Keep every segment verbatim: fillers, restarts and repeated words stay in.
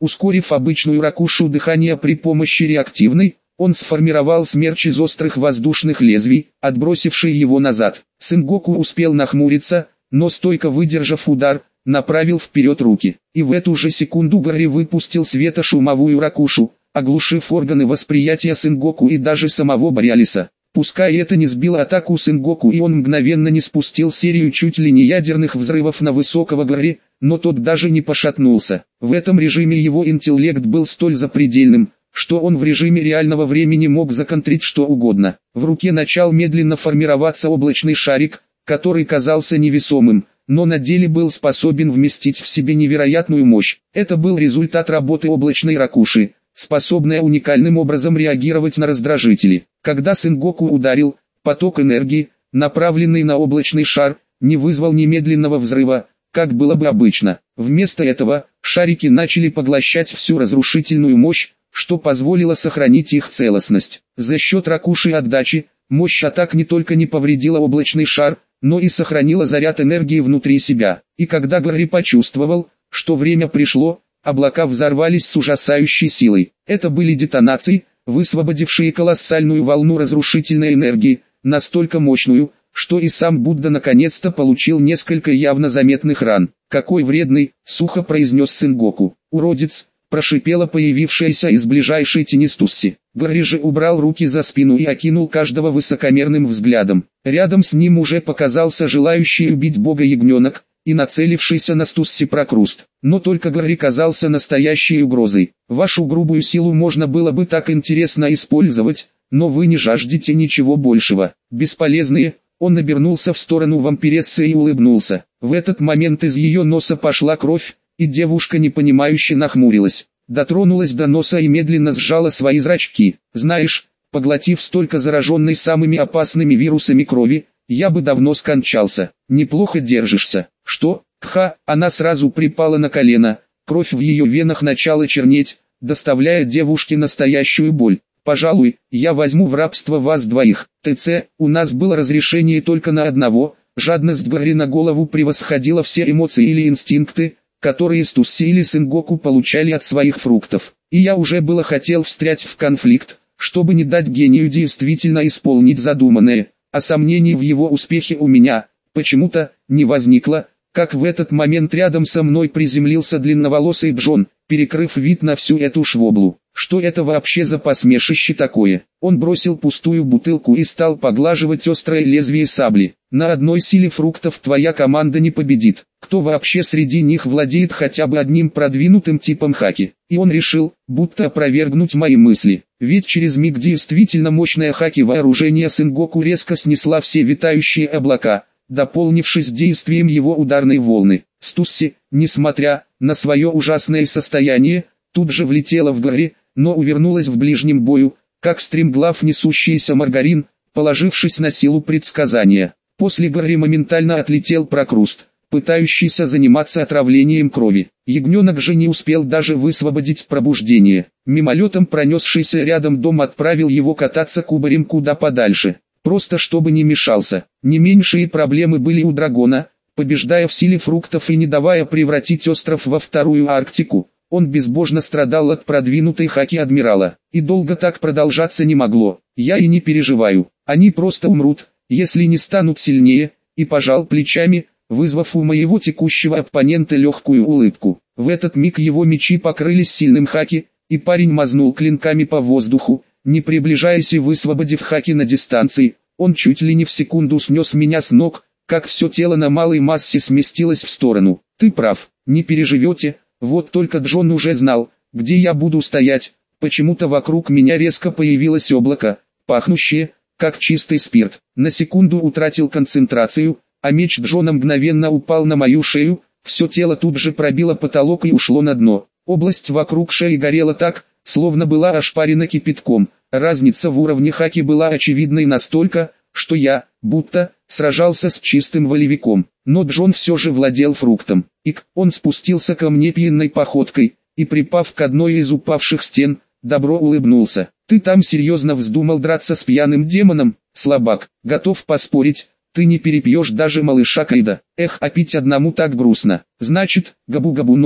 Ускорив обычную ракушу дыхания при помощи реактивной, он сформировал смерч из острых воздушных лезвий, отбросивший его назад. Сенгоку успел нахмуриться, но стойко выдержав удар, направил вперед руки. И в эту же секунду Гарри выпустил светошумовую ракушу, оглушив органы восприятия Сенгоку и даже самого Бориалиса. Пускай это не сбило атаку Сенгоку и он мгновенно не спустил серию чуть ли не ядерных взрывов на высокого Гарри, но тот даже не пошатнулся. В этом режиме его интеллект был столь запредельным, что он в режиме реального времени мог законтрить что угодно. В руке начал медленно формироваться облачный шарик, который казался невесомым, но на деле был способен вместить в себе невероятную мощь. Это был результат работы облачной ракуши, способная уникальным образом реагировать на раздражители. Когда Сенгоку ударил, поток энергии, направленный на облачный шар, не вызвал немедленного взрыва, как было бы обычно. Вместо этого, шарики начали поглощать всю разрушительную мощь, что позволило сохранить их целостность. За счет ракуши отдачи, мощь атак не только не повредила облачный шар, но и сохранила заряд энергии внутри себя. И когда Гарри почувствовал, что время пришло, облака взорвались с ужасающей силой. Это были детонации, высвободившие колоссальную волну разрушительной энергии, настолько мощную, что и сам Будда наконец-то получил несколько явно заметных ран. «Какой вредный!» — сухо произнес Сенгоку. «Уродец!» — прошипела появившаяся из ближайшей тени Стусси. Гарри же убрал руки за спину и окинул каждого высокомерным взглядом. Рядом с ним уже показался желающий убить бога ягненок и нацелившийся на Стусси Прокруст. Но только Гарри казался настоящей угрозой. «Вашу грубую силу можно было бы так интересно использовать, но вы не жаждете ничего большего. Бесполезные». Он обернулся в сторону вампирессы и улыбнулся. В этот момент из ее носа пошла кровь, и девушка непонимающе нахмурилась. Дотронулась до носа и медленно сжала свои зрачки. «Знаешь, поглотив столько зараженной самыми опасными вирусами крови, я бы давно скончался. Неплохо держишься». «Что?» «Кха!» Она сразу припала на колено, кровь в ее венах начала чернеть, доставляя девушке настоящую боль. «Пожалуй, я возьму в рабство вас двоих. ТЦ, у нас было разрешение только на одного». Жадность Гарри на голову превосходила все эмоции или инстинкты, которые Стусси или Сенгоку получали от своих фруктов. И я уже было хотел встрять в конфликт, чтобы не дать гению действительно исполнить задуманное, а сомнений в его успехе у меня, почему-то, не возникло, как в этот момент рядом со мной приземлился длинноволосый Джон, перекрыв вид на всю эту швоблу. Что это вообще за посмешище такое? Он бросил пустую бутылку и стал поглаживать острое лезвие сабли. На одной силе фруктов твоя команда не победит. Кто вообще среди них владеет хотя бы одним продвинутым типом хаки? И он решил, будто опровергнуть мои мысли. Ведь через миг действительно мощное хаки вооружение Сенгоку резко снесла все витающие облака, дополнившись действием его ударной волны. Стусси, несмотря на свое ужасное состояние, тут же влетела в Гарри, но увернулась в ближнем бою, как стремглав несущийся маргарин, положившись на силу предсказания. После Гарри моментально отлетел Прокруст, пытающийся заниматься отравлением крови. Ягненок же не успел даже высвободить пробуждение. Мимолетом пронесшийся рядом дом отправил его кататься кубарем куда подальше, просто чтобы не мешался. Не меньшие проблемы были у Драгона, побеждая в силе фруктов и не давая превратить остров во вторую Арктику. Он безбожно страдал от продвинутой хаки адмирала, и долго так продолжаться не могло. Я и не переживаю, они просто умрут, если не станут сильнее, и пожал плечами, вызвав у моего текущего оппонента легкую улыбку. В этот миг его мечи покрылись сильным хаки, и парень мазнул клинками по воздуху, не приближаясь и высвободив хаки на дистанции. Он чуть ли не в секунду снес меня с ног, как все тело на малой массе сместилось в сторону. Ты прав, не переживете. Вот только Джон уже знал, где я буду стоять. Почему-то вокруг меня резко появилось облако, пахнущее, как чистый спирт. На секунду утратил концентрацию, а меч Джона мгновенно упал на мою шею, все тело тут же пробило потолок и ушло на дно. Область вокруг шеи горела так, словно была ошпарена кипятком. Разница в уровне хаки была очевидной настолько, что я, будто, сражался с чистым волевиком. Но Джон все же владел фруктом. Ик, он спустился ко мне пьяной походкой, и припав к одной из упавших стен, добро улыбнулся. Ты там серьезно вздумал драться с пьяным демоном, слабак? Готов поспорить, ты не перепьешь даже малыша Кайда. Эх, а пить одному так грустно. Значит, габу-габу-нуми,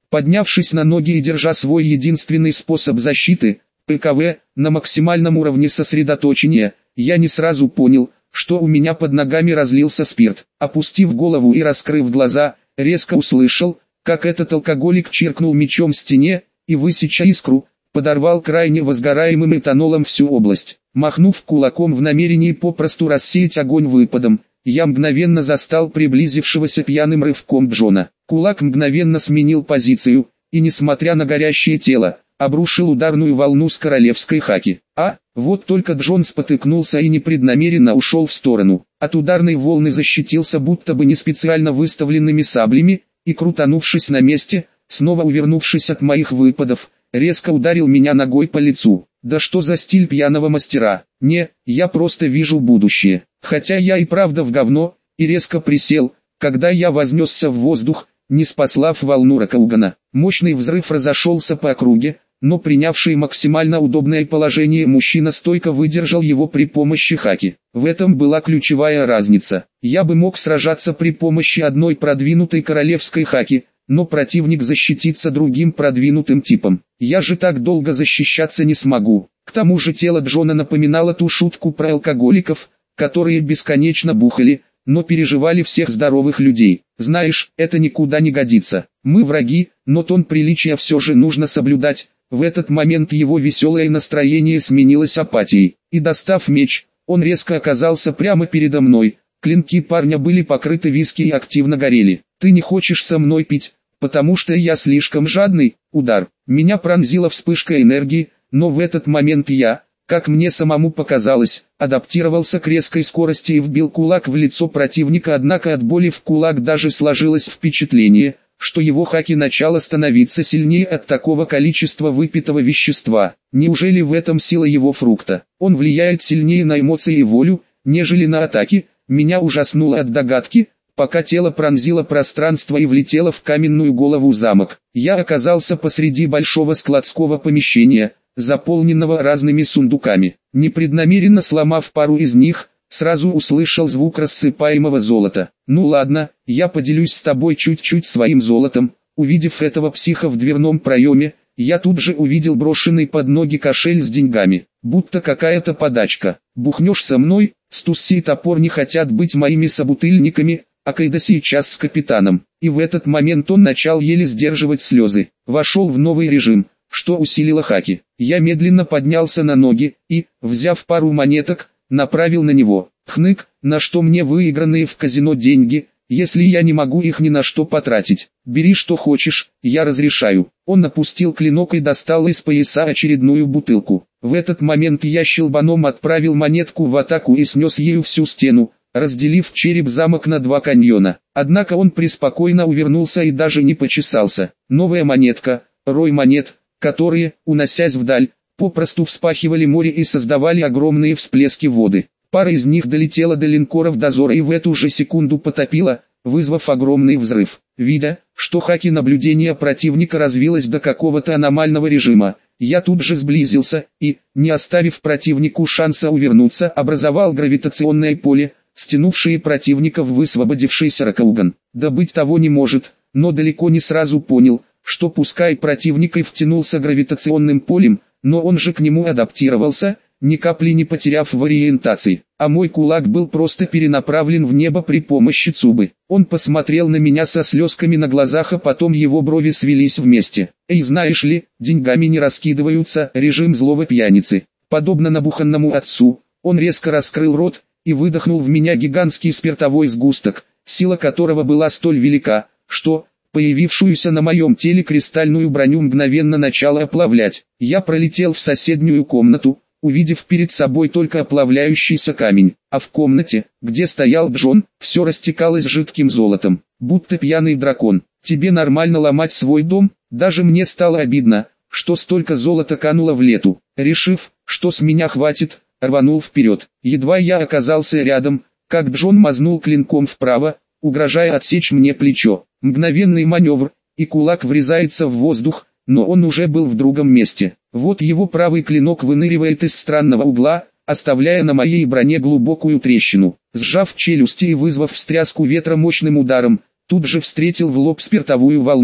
Поднявшись на ноги и держа свой единственный способ защиты, ПКВ, на максимальном уровне сосредоточения, я не сразу понял, что у меня под ногами разлился спирт. Опустив голову и раскрыв глаза, резко услышал, как этот алкоголик чиркнул мечом в стене, и, высеча искру, подорвал крайне возгораемым этанолом всю область. Махнув кулаком в намерении попросту рассеять огонь выпадом, я мгновенно застал приблизившегося пьяным рывком Джона. Кулак мгновенно сменил позицию, и, несмотря на горящее тело, обрушил ударную волну с королевской хаки. А, вот только Джон спотыкнулся и непреднамеренно ушел в сторону. От ударной волны защитился будто бы не специально выставленными саблями, и, крутанувшись на месте, снова увернувшись от моих выпадов, резко ударил меня ногой по лицу. Да что за стиль пьяного мастера? Не, я просто вижу будущее. Хотя я и правда в говно, и резко присел, когда я вознесся в воздух, не спаслав волну Рокаугана. Мощный взрыв разошелся по округе, но принявший максимально удобное положение мужчина стойко выдержал его при помощи хаки. В этом была ключевая разница. Я бы мог сражаться при помощи одной продвинутой королевской хаки, но противник защитится другим продвинутым типом. Я же так долго защищаться не смогу. К тому же тело Джона напоминало ту шутку про алкоголиков, которые бесконечно бухали, но переживали всех здоровых людей. Знаешь, это никуда не годится. Мы враги, но тон приличия все же нужно соблюдать. В этот момент его веселое настроение сменилось апатией. И достав меч, он резко оказался прямо передо мной. Клинки парня были покрыты виски и активно горели. «Ты не хочешь со мной пить, потому что я слишком жадный?» Удар. Меня пронзила вспышка энергии, но в этот момент я, как мне самому показалось, адаптировался к резкой скорости и вбил кулак в лицо противника, однако от боли в кулак даже сложилось впечатление, что его хаки начало становиться сильнее от такого количества выпитого вещества. Неужели в этом сила его фрукта? Он влияет сильнее на эмоции и волю, нежели на атаки. Меня ужаснуло от догадки, пока тело пронзило пространство и влетело в каменную голову замок. Я оказался посреди большого складского помещения, заполненного разными сундуками. Непреднамеренно сломав пару из них, сразу услышал звук рассыпаемого золота. «Ну ладно, я поделюсь с тобой чуть-чуть своим золотом». Увидев этого психа в дверном проеме, я тут же увидел брошенный под ноги кошель с деньгами. Будто какая-то подачка. «Бухнешь со мной?» Стусси и Топор не хотят быть моими собутыльниками, а Кайда сейчас с капитаном. И в этот момент он начал еле сдерживать слезы. Вошел в новый режим, что усилило хаки. Я медленно поднялся на ноги и, взяв пару монеток, направил на него. Хнык, на что мне выигранные в казино деньги, если я не могу их ни на что потратить? Бери что хочешь, я разрешаю. Он опустил клинок и достал из пояса очередную бутылку. В этот момент я щелбаном отправил монетку в атаку и снес ею всю стену, разделив череп замок на два каньона. Однако он преспокойно увернулся и даже не почесался. Новая монетка, рой монет, которые, уносясь вдаль, попросту вспахивали море и создавали огромные всплески воды. Пара из них долетела до линкоров дозора и в эту же секунду потопила, вызвав огромный взрыв. Видя, что хаки наблюдения противника развилось до какого-то аномального режима, я тут же сблизился и, не оставив противнику шанса увернуться, образовал гравитационное поле, стянувшее противника в высвободившийся Рокауган. Да быть того не может, но далеко не сразу понял, что пускай противник и втянулся гравитационным полем, но он же к нему адаптировался, ни капли не потеряв в ориентации, а мой кулак был просто перенаправлен в небо при помощи Цубы. Он посмотрел на меня со слезками на глазах, а потом его брови свелись вместе. «Эй, знаешь ли, деньгами не раскидываются, режим злого пьяницы». Подобно набуханному отцу, он резко раскрыл рот и выдохнул в меня гигантский спиртовой сгусток, сила которого была столь велика, что появившуюся на моем теле кристальную броню мгновенно начала оплавлять. Я пролетел в соседнюю комнату, увидев перед собой только оплавляющийся камень, а в комнате, где стоял Джон, все растекалось жидким золотом, будто пьяный дракон. «Тебе нормально ломать свой дом?» Даже мне стало обидно, что столько золота кануло в лету. Решив, что с меня хватит, рванул вперед. Едва я оказался рядом, как Джон мазнул клинком вправо, угрожая отсечь мне плечо. Мгновенный маневр, и кулак врезается в воздух, но он уже был в другом месте. Вот его правый клинок выныривает из странного угла, оставляя на моей броне глубокую трещину. Сжав челюсти и вызвав встряску ветра мощным ударом, тут же встретил в лоб спиртовую волну.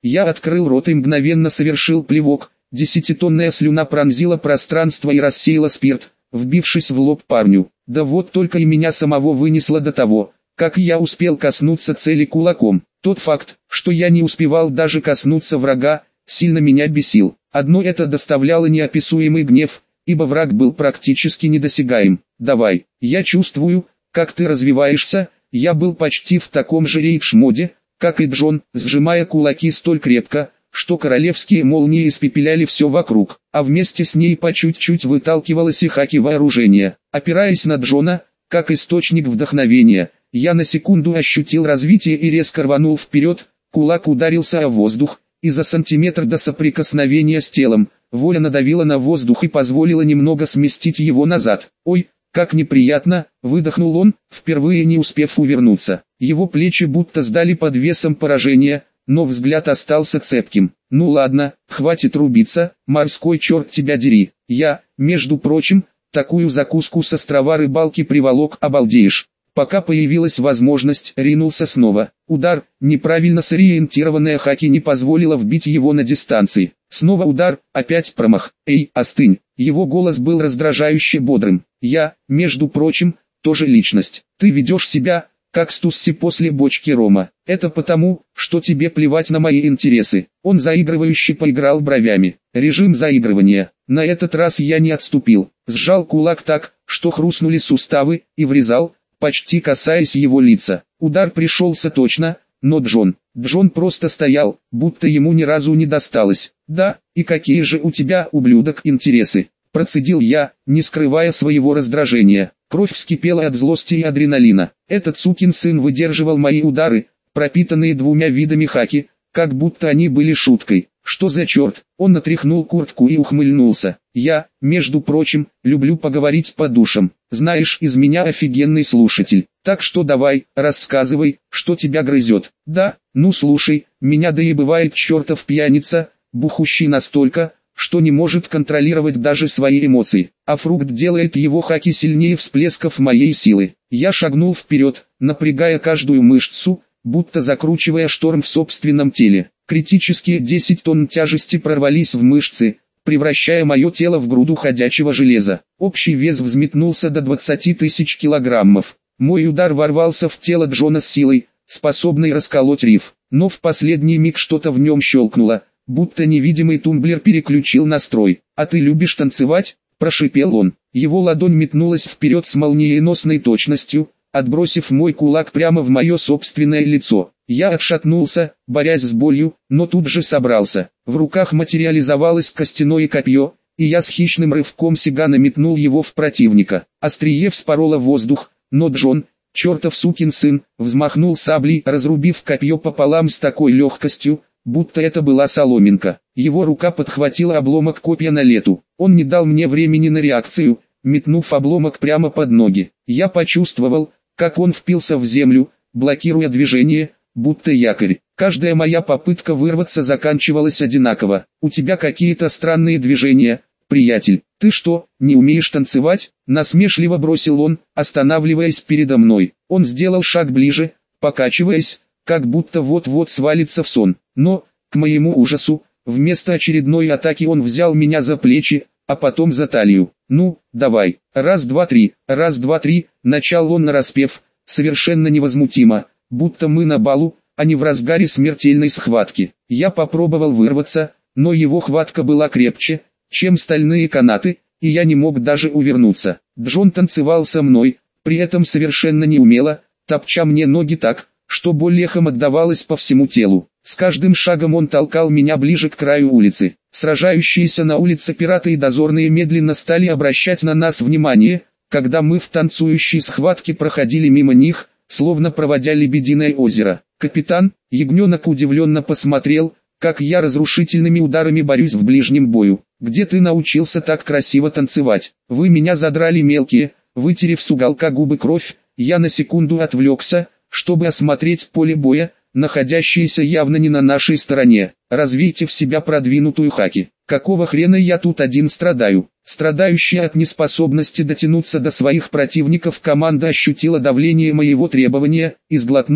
Я открыл рот и мгновенно совершил плевок. Десятитонная слюна пронзила пространство и рассеяла спирт, вбившись в лоб парню. Да вот только и меня самого вынесло до того, как я успел коснуться цели кулаком. Тот факт, что я не успевал даже коснуться врага, сильно меня бесил. Одно это доставляло неописуемый гнев, ибо враг был практически недосягаем. «Давай, я чувствую, как ты развиваешься». Я был почти в таком же рейдж-моде, как и Джон, сжимая кулаки столь крепко, что королевские молнии испепеляли все вокруг, а вместе с ней по чуть-чуть выталкивалось и хаки вооружения. Опираясь на Джона, как источник вдохновения, я на секунду ощутил развитие и резко рванул вперед, кулак ударился о воздух, и за сантиметр до соприкосновения с телом, воля надавила на воздух и позволила немного сместить его назад. «Ой, как неприятно», — выдохнул он, впервые не успев увернуться. Его плечи будто сдали под весом поражения, но взгляд остался цепким. «Ну ладно, хватит рубиться, морской черт тебя дери. Я, между прочим, такую закуску с острова Рыбалки приволок, обалдеешь». Пока появилась возможность, ринулся снова. Удар, неправильно сориентированная хаки не позволила вбить его на дистанции. Снова удар, опять промах. «Эй, остынь!» Его голос был раздражающе бодрым. «Я, между прочим, тоже личность. Ты ведешь себя, как Стусси после бочки рома. Это потому, что тебе плевать на мои интересы». Он заигрывающе поиграл бровями. Режим заигрывания. На этот раз я не отступил. Сжал кулак так, что хрустнули суставы, и врезал, почти касаясь его лица. Удар пришелся точно, но Джон... Джон просто стоял, будто ему ни разу не досталось. «Да, и какие же у тебя, ублюдок, интересы?» Процедил я, не скрывая своего раздражения. Кровь вскипела от злости и адреналина. Этот сукин сын выдерживал мои удары, пропитанные двумя видами хаки, как будто они были шуткой. «Что за черт?» Он натряхнул куртку и ухмыльнулся. «Я, между прочим, люблю поговорить по душам. Знаешь, из меня офигенный слушатель. Так что давай, рассказывай, что тебя грызет». «Да, ну слушай, меня да и бывает чертов пьяница, бухущий настолько, что не может контролировать даже свои эмоции. А фрукт делает его хаки сильнее всплесков моей силы». Я шагнул вперед, напрягая каждую мышцу, будто закручивая шторм в собственном теле. Критические десять тонн тяжести прорвались в мышцы, превращая мое тело в груду ходячего железа. Общий вес взметнулся до двадцати тысяч килограммов. Мой удар ворвался в тело Джона с силой, способной расколоть риф. Но в последний миг что-то в нем щелкнуло, будто невидимый тумблер переключил настрой. «А ты любишь танцевать?» – прошипел он. Его ладонь метнулась вперед с молниеносной точностью, отбросив мой кулак прямо в мое собственное лицо. Я отшатнулся, борясь с болью, но тут же собрался. В руках материализовалось костяное копье, и я с хищным рывком сигана метнул его в противника. Острие вспороло воздух, но Джон, чертов сукин сын, взмахнул саблей, разрубив копье пополам с такой легкостью, будто это была соломинка. Его рука подхватила обломок копья на лету. Он не дал мне времени на реакцию, метнув обломок прямо под ноги. Я почувствовал, как он впился в землю, блокируя движение, будто якорь. Каждая моя попытка вырваться заканчивалась одинаково. «У тебя какие-то странные движения, приятель. Ты что, не умеешь танцевать?» Насмешливо бросил он, останавливаясь передо мной. Он сделал шаг ближе, покачиваясь, как будто вот-вот свалится в сон. Но, к моему ужасу, вместо очередной атаки он взял меня за плечи, а потом за талию. «Ну, давай, раз, два, три, раз, два, три», начал он нараспев, совершенно невозмутимо, будто мы на балу, а не в разгаре смертельной схватки. Я попробовал вырваться, но его хватка была крепче, чем стальные канаты, и я не мог даже увернуться. Джон танцевал со мной, при этом совершенно неумело, топча мне ноги так, что боль эхом отдавалась по всему телу. С каждым шагом он толкал меня ближе к краю улицы. Сражающиеся на улице пираты и дозорные медленно стали обращать на нас внимание, когда мы в танцующей схватке проходили мимо них, словно проводя лебединое озеро. «Капитан», ягненок удивленно посмотрел, как я разрушительными ударами борюсь в ближнем бою. «Где ты научился так красиво танцевать? Вы меня задрали мелкие», вытерев с уголка губы кровь, я на секунду отвлекся, чтобы осмотреть поле боя, находящееся явно не на нашей стороне. «Развейте в себя продвинутую хаки. Какого хрена я тут один страдаю?» Страдающая от неспособности дотянуться до своих противников команда ощутила давление моего требования, и сглотнув,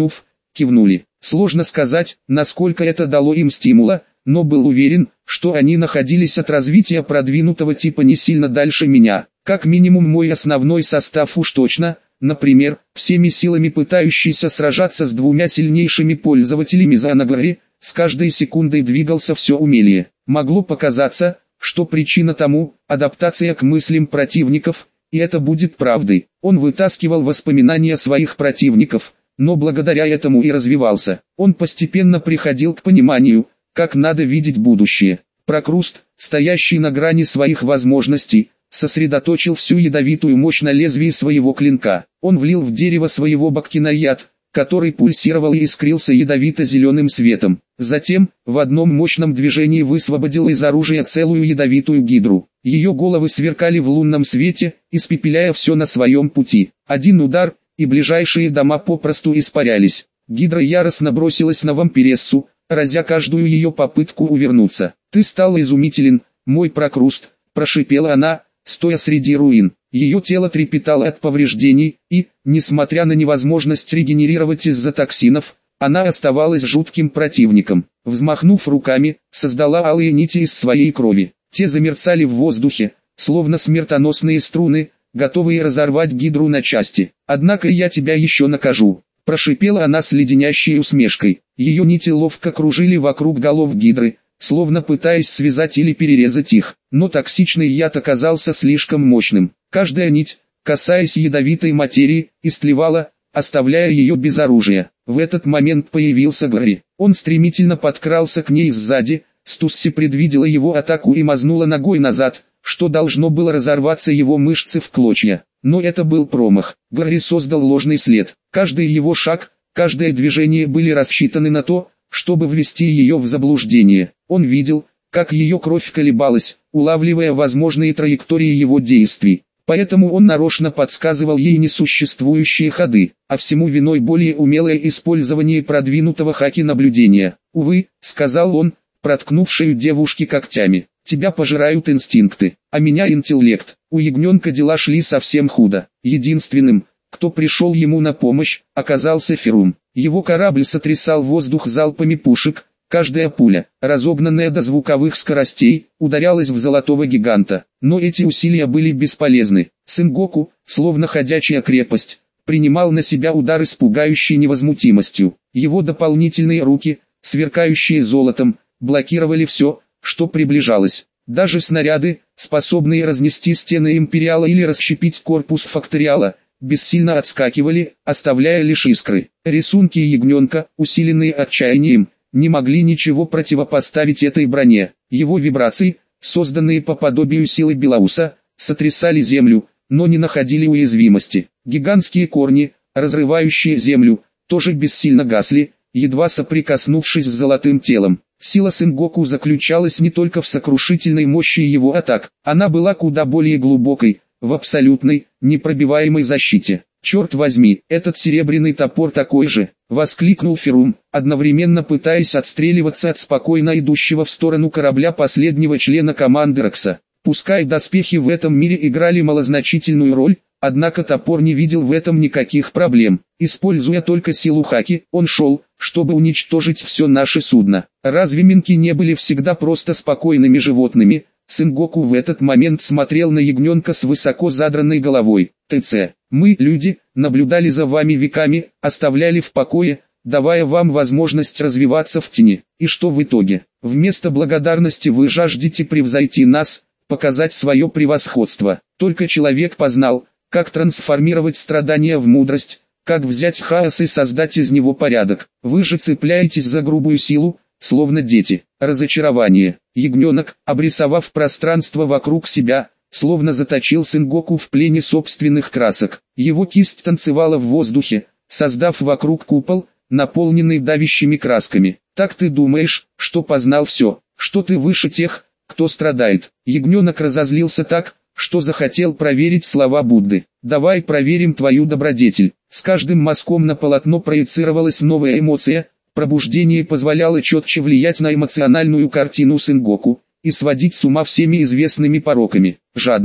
кивнули. Сложно сказать, насколько это дало им стимула, но был уверен, что они находились от развития продвинутого типа не сильно дальше меня. Как минимум мой основной состав уж точно, например, всеми силами пытающийся сражаться с двумя сильнейшими пользователями Занагори, с каждой секундой двигался все умелее. Могло показаться, что причина тому – адаптация к мыслям противников, и это будет правдой. Он вытаскивал воспоминания своих противников, но благодаря этому и развивался. Он постепенно приходил к пониманию, как надо видеть будущее. Прокруст, стоящий на грани своих возможностей, сосредоточил всю ядовитую мощь на лезвии своего клинка. Он влил в дерево своего баккина яд, который пульсировал и искрился ядовито-зеленым светом. Затем, в одном мощном движении высвободил из оружия целую ядовитую гидру. Ее головы сверкали в лунном свете, испепеляя все на своем пути. Один удар, и ближайшие дома попросту испарялись. Гидра яростно бросилась на вампирессу, разя каждую ее попытку увернуться. «Ты стал изумителен, мой Прокруст», – прошипела она, стоя среди руин. Ее тело трепетало от повреждений, и, несмотря на невозможность регенерировать из-за токсинов, она оставалась жутким противником. Взмахнув руками, создала алые нити из своей крови. Те замерцали в воздухе, словно смертоносные струны, готовые разорвать гидру на части. «Однако я тебя еще накажу», – прошипела она с леденящей усмешкой. Ее нити ловко кружили вокруг голов гидры, словно пытаясь связать или перерезать их. Но токсичный яд оказался слишком мощным. Каждая нить, касаясь ядовитой материи, истлевала, оставляя ее без оружия. В этот момент появился Гарри. Он стремительно подкрался к ней сзади, Стусси предвидела его атаку и мазнула ногой назад, что должно было разорваться его мышцы в клочья. Но это был промах. Гарри создал ложный след. Каждый его шаг, каждое движение были рассчитаны на то, чтобы ввести ее в заблуждение. Он видел, как ее кровь колебалась, улавливая возможные траектории его действий. Поэтому он нарочно подсказывал ей несуществующие ходы, а всему виной более умелое использование продвинутого хаки наблюдения. «Увы», — сказал он, проткнув шею девушки когтями, — «тебя пожирают инстинкты, а меня интеллект». У ягненка дела шли совсем худо. Единственным, кто пришел ему на помощь, оказался Ферум. Его корабль сотрясал воздух залпами пушек. Каждая пуля, разогнанная до звуковых скоростей, ударялась в золотого гиганта. Но эти усилия были бесполезны. Сэнгоку, словно ходячая крепость, принимал на себя удары с пугающей невозмутимостью. Его дополнительные руки, сверкающие золотом, блокировали все, что приближалось. Даже снаряды, способные разнести стены Империала или расщепить корпус Факториала, бессильно отскакивали, оставляя лишь искры. Рисунки ягненка, усиленные отчаянием, не могли ничего противопоставить этой броне. Его вибрации, созданные по подобию силы Белауса, сотрясали землю, но не находили уязвимости. Гигантские корни, разрывающие землю, тоже бессильно гасли, едва соприкоснувшись с золотым телом. Сила Сэнгоку заключалась не только в сокрушительной мощи его атак, она была куда более глубокой, в абсолютной, непробиваемой защите. «Черт возьми, этот серебряный топор такой же!» — воскликнул Ферум, одновременно пытаясь отстреливаться от спокойно идущего в сторону корабля последнего члена команды Рокса. Пускай доспехи в этом мире играли малозначительную роль, однако топор не видел в этом никаких проблем. Используя только силу хаки, он шел, чтобы уничтожить все наше судно. Разве минки не были всегда просто спокойными животными? Сэнгоку в этот момент смотрел на ягненка с высоко задранной головой. «ТЦ, мы, люди, наблюдали за вами веками, оставляли в покое, давая вам возможность развиваться в тени. И что в итоге? Вместо благодарности вы жаждете превзойти нас, показать свое превосходство. Только человек познал, как трансформировать страдания в мудрость, как взять хаос и создать из него порядок. Вы же цепляетесь за грубую силу, словно дети». Разочарование. Ягненок, обрисовав пространство вокруг себя, словно заточил Сэнгоку в плене собственных красок. Его кисть танцевала в воздухе, создав вокруг купол, наполненный давящими красками. «Так ты думаешь, что познал все, что ты выше тех, кто страдает?» Ягненок разозлился так, что захотел проверить слова Будды. «Давай проверим твою добродетель». С каждым мазком на полотно проецировалась новая эмоция. Пробуждение позволяло четче влиять на эмоциональную картину Сэнгоку и сводить с ума всеми известными пороками. Жадность.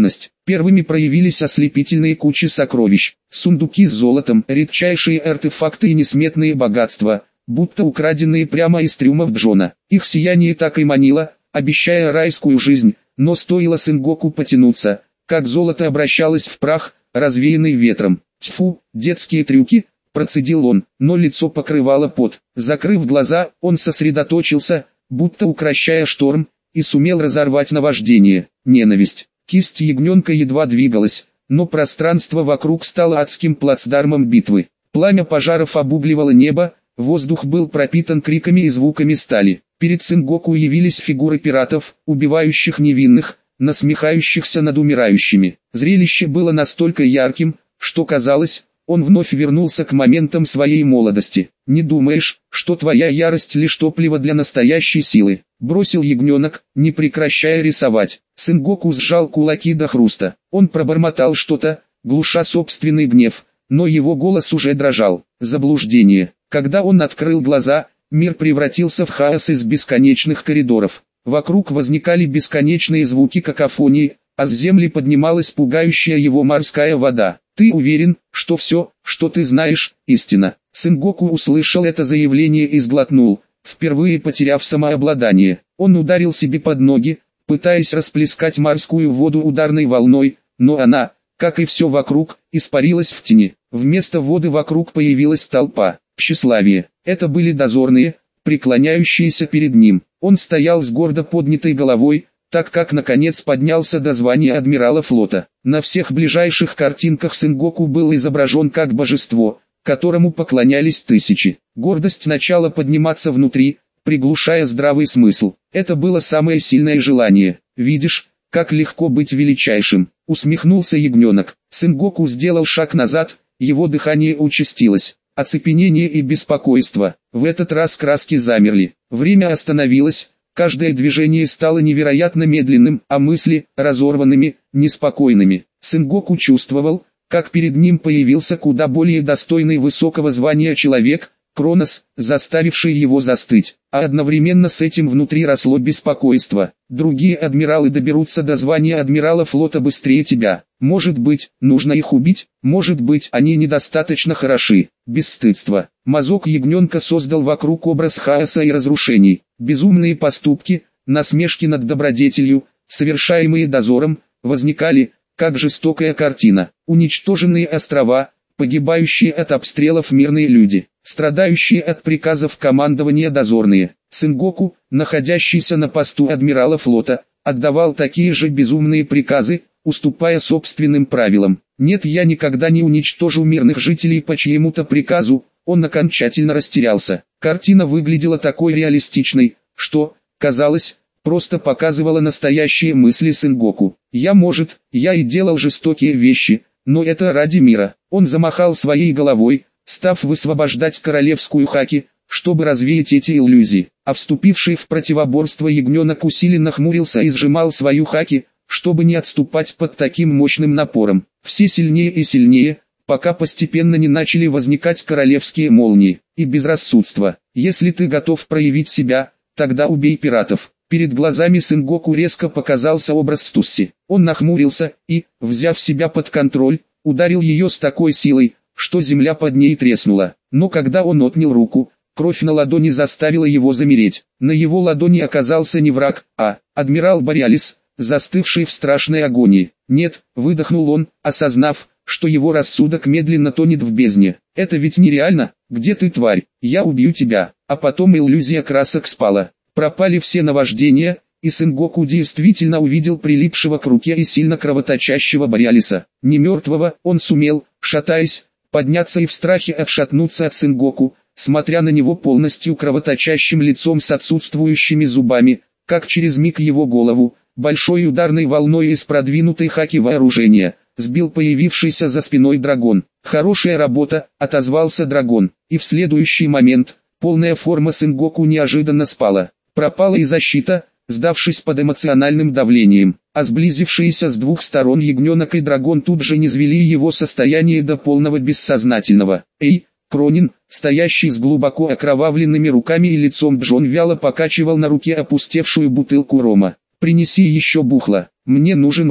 Первыми проявились ослепительные кучи сокровищ, сундуки с золотом, редчайшие артефакты и несметные богатства, будто украденные прямо из трюмов Джона. Их сияние так и манило, обещая райскую жизнь, но стоило Сэнгоку потянуться, как золото обращалось в прах, развеянный ветром. «Тьфу, детские трюки», – процедил он, но лицо покрывало пот. Закрыв глаза, он сосредоточился, будто укрощая шторм, и сумел разорвать наваждение. Ненависть. Кисть ягненка едва двигалась, но пространство вокруг стало адским плацдармом битвы. Пламя пожаров обугливало небо, воздух был пропитан криками и звуками стали. Перед Сэнгоку явились фигуры пиратов, убивающих невинных, насмехающихся над умирающими. Зрелище было настолько ярким, что казалось, он вновь вернулся к моментам своей молодости. «Не думаешь, что твоя ярость лишь топливо для настоящей силы?» — бросил ягненок, не прекращая рисовать. Сэнгоку сжал кулаки до хруста. Он пробормотал что-то, глуша собственный гнев, но его голос уже дрожал. Заблуждение. Когда он открыл глаза, мир превратился в хаос из бесконечных коридоров. Вокруг возникали бесконечные звуки какофонии, а с земли поднималась пугающая его морская вода. «Ты уверен, что все, что ты знаешь, истина?» Сэнгоку услышал это заявление и сглотнул, впервые потеряв самообладание. Он ударил себе под ноги, пытаясь расплескать морскую воду ударной волной, но она, как и все вокруг, испарилась в тени. Вместо воды вокруг появилась толпа. Тщеславие. Это были дозорные, преклоняющиеся перед ним. Он стоял с гордо поднятой головой, так как наконец поднялся до звания адмирала флота. На всех ближайших картинках Сэнгоку был изображен как божество, которому поклонялись тысячи. Гордость начала подниматься внутри, приглушая здравый смысл. Это было самое сильное желание. «Видишь, как легко быть величайшим», — усмехнулся ягненок. Сэнгоку сделал шаг назад, его дыхание участилось. Оцепенение и беспокойство. В этот раз краски замерли. Время остановилось. Каждое движение стало невероятно медленным, а мысли – разорванными, неспокойными. Сэнгоку чувствовал, как перед ним появился куда более достойный высокого звания человек, Кронос, заставивший его застыть. А одновременно с этим внутри росло беспокойство. Другие адмиралы доберутся до звания адмирала флота быстрее тебя. Может быть, нужно их убить, может быть, они недостаточно хороши. Бесстыдство. Мозг ягненка создал вокруг образ хаоса и разрушений. Безумные поступки, насмешки над добродетелью, совершаемые дозором, возникали, как жестокая картина. Уничтоженные острова, погибающие от обстрелов мирные люди, страдающие от приказов командования дозорные. Сэнгоку, находящийся на посту адмирала флота, отдавал такие же безумные приказы, уступая собственным правилам. «Нет, я никогда не уничтожу мирных жителей по чьему-то приказу», он окончательно растерялся. Картина выглядела такой реалистичной, что, казалось, просто показывала настоящие мысли Сэнгоку. «Я, может, я и делал жестокие вещи, но это ради мира». Он замахал своей головой, став высвобождать королевскую хаки, чтобы развеять эти иллюзии. А вступивший в противоборство ягненок усиленно хмурился и сжимал свою хаки, чтобы не отступать под таким мощным напором. Все сильнее и сильнее, пока постепенно не начали возникать королевские молнии и безрассудство. «Если ты готов проявить себя, тогда убей пиратов». Перед глазами Сэнгоку резко показался образ Стусси. Он нахмурился и, взяв себя под контроль, ударил ее с такой силой, что земля под ней треснула. Но когда он отнял руку, кровь на ладони заставила его замереть. На его ладони оказался не враг, а адмирал Бориалис, застывший в страшной агонии. «Нет», — выдохнул он, осознав, что его рассудок медленно тонет в бездне. «Это ведь нереально. Где ты, тварь? Я убью тебя». А потом иллюзия красок спала. Пропали все наваждения, и Сэнгоку действительно увидел прилипшего к руке и сильно кровоточащего Бориалиса. Не мертвого, он сумел, шатаясь, подняться и в страхе отшатнуться от Сэнгоку, смотря на него полностью кровоточащим лицом с отсутствующими зубами, как через миг его голову, большой ударной волной из продвинутой хаки вооружения, сбил появившийся за спиной драгон. «Хорошая работа», — отозвался драгон, и в следующий момент, полная форма Сэнгоку неожиданно спала. Пропала и защита, сдавшись под эмоциональным давлением, а сблизившиеся с двух сторон ягненок и драгон тут же низвели его состояние до полного бессознательного. «Эй, Кронин», стоящий с глубоко окровавленными руками и лицом Джон вяло покачивал на руке опустевшую бутылку рома. «Принеси еще бухла, мне нужен ром».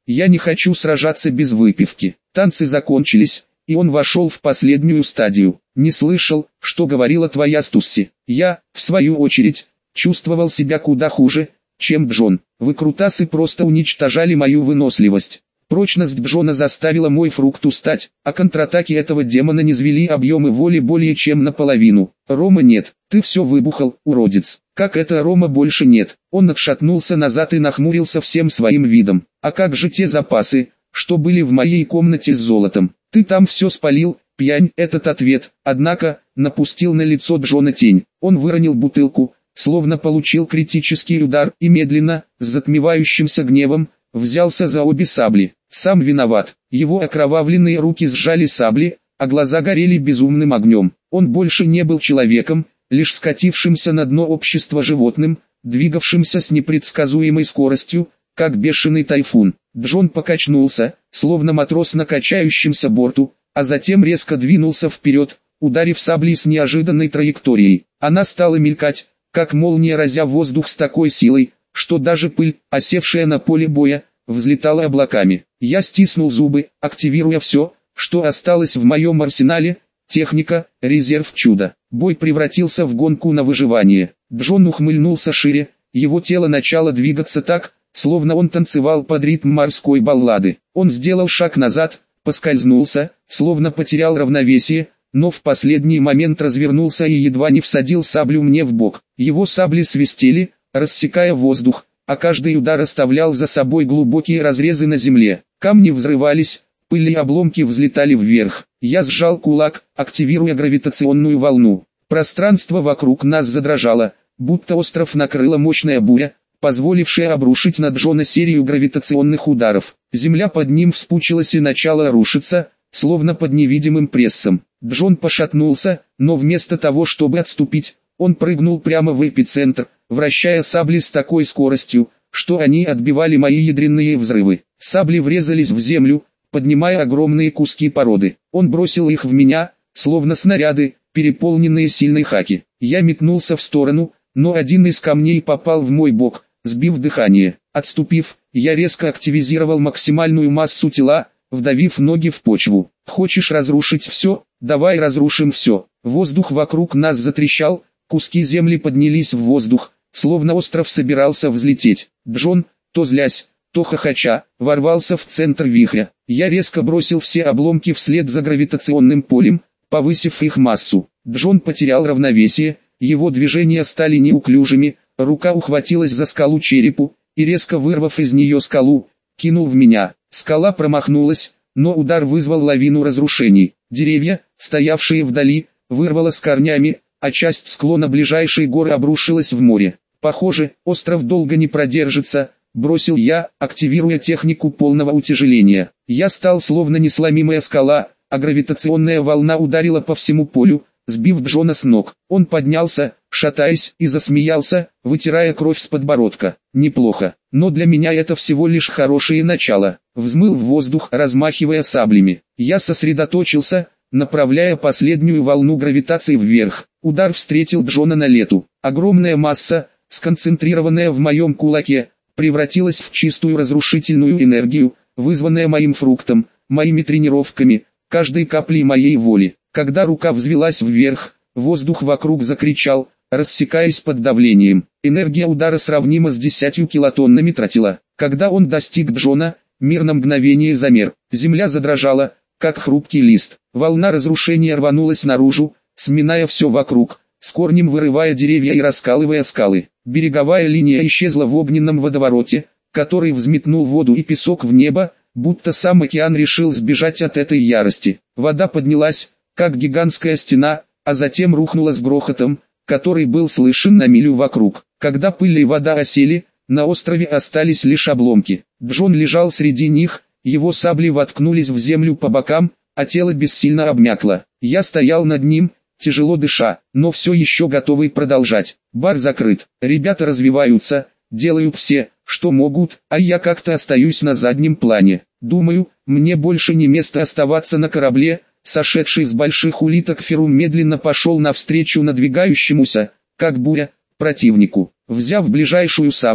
Я не хочу сражаться без выпивки. Танцы закончились, и он вошел в последнюю стадию. Не слышал, что говорила твоя Стусси. Я, в свою очередь, чувствовал себя куда хуже, чем Джон. Выкрутасы просто уничтожали мою выносливость. Прочность Джона заставила мой фрукт устать, а контратаки этого демона низвели объемы воли более чем наполовину. Рома нет, ты все выбухал, уродец. Как это Рома больше нет? Он отшатнулся назад и нахмурился всем своим видом. А как же те запасы, что были в моей комнате с золотом? Ты там все спалил, пьянь. Этот ответ, однако, напустил на лицо Джона тень. Он выронил бутылку, словно получил критический удар, и медленно, с затмевающимся гневом, взялся за обе сабли. Сам виноват. Его окровавленные руки сжали сабли, а глаза горели безумным огнем. Он больше не был человеком, лишь скатившимся на дно общества животным, двигавшимся с непредсказуемой скоростью, как бешеный тайфун. Джон покачнулся, словно матрос на качающемся борту, а затем резко двинулся вперед, ударив саблей с неожиданной траекторией. Она стала мелькать, как молния, разя воздух с такой силой, что даже пыль, осевшая на поле боя, взлетала облаками. Я стиснул зубы, активируя все, что осталось в моем арсенале: техника, резерв, чудо. Бой превратился в гонку на выживание. Джон ухмыльнулся шире, его тело начало двигаться так, словно он танцевал под ритм морской баллады. Он сделал шаг назад, поскользнулся, словно потерял равновесие, но в последний момент развернулся и едва не всадил саблю мне в бок. Его сабли свистели, рассекая воздух, а каждый удар оставлял за собой глубокие разрезы на земле. Камни взрывались, пыль и обломки взлетали вверх. Я сжал кулак, активируя гравитационную волну. Пространство вокруг нас задрожало, будто остров накрыла мощная буря, позволившая обрушить на Джона серию гравитационных ударов. Земля под ним вспучилась и начала рушиться, словно под невидимым прессом. Джон пошатнулся, но вместо того, чтобы отступить, он прыгнул прямо в эпицентр, вращая сабли с такой скоростью, что они отбивали мои ядерные взрывы. Сабли врезались в землю, поднимая огромные куски породы. Он бросил их в меня, словно снаряды, переполненные сильной хаки. Я метнулся в сторону, но один из камней попал в мой бок, сбив дыхание. Отступив, я резко активизировал максимальную массу тела, вдавив ноги в почву. Хочешь разрушить все? Давай разрушим все. Воздух вокруг нас затрещал, куски земли поднялись в воздух, словно остров собирался взлететь. Джон, то злясь, то хохоча, ворвался в центр вихря. Я резко бросил все обломки вслед за гравитационным полем, повысив их массу. Джон потерял равновесие, его движения стали неуклюжими, рука ухватилась за скалу черепу, и резко вырвав из нее скалу, кинул в меня. Скала промахнулась, но удар вызвал лавину разрушений. Деревья, стоявшие вдали, вырвало с корнями, а часть склона ближайшей горы обрушилась в море. Похоже, остров долго не продержится, бросил я, активируя технику полного утяжеления. Я стал словно несломимая скала, а гравитационная волна ударила по всему полю, сбив Джона с ног. Он поднялся, шатаясь, и засмеялся, вытирая кровь с подбородка. Неплохо, но для меня это всего лишь хорошее начало. Взмыл в воздух, размахивая саблями. Я сосредоточился, направляя последнюю волну гравитации вверх. Удар встретил Джона на лету. Огромная масса, сконцентрированная в моем кулаке, превратилась в чистую разрушительную энергию, вызванная моим фруктом, моими тренировками, каждой каплей моей воли. Когда рука взвелась вверх, воздух вокруг закричал, рассекаясь под давлением. Энергия удара сравнима с десятью килотоннами тротила. Когда он достиг Джона, мир на мгновение замер. Земля задрожала, как хрупкий лист. Волна разрушения рванулась наружу, сминая все вокруг, с корнем вырывая деревья и раскалывая скалы. Береговая линия исчезла в огненном водовороте, который взметнул воду и песок в небо, будто сам океан решил сбежать от этой ярости. Вода поднялась, как гигантская стена, а затем рухнула с грохотом, который был слышен на милю вокруг. Когда пыль и вода осели, на острове остались лишь обломки. Джон лежал среди них, его сабли воткнулись в землю по бокам, а тело бессильно обмякло. Я стоял над ним, тяжело дыша, но все еще готовый продолжать. Бар закрыт, ребята развиваются, делают все, что могут, а я как-то остаюсь на заднем плане. Думаю, мне больше не место оставаться на корабле. Сошедший с больших улиток Ферум медленно пошел навстречу надвигающемуся, как буря, противнику. Взяв ближайшую саблю,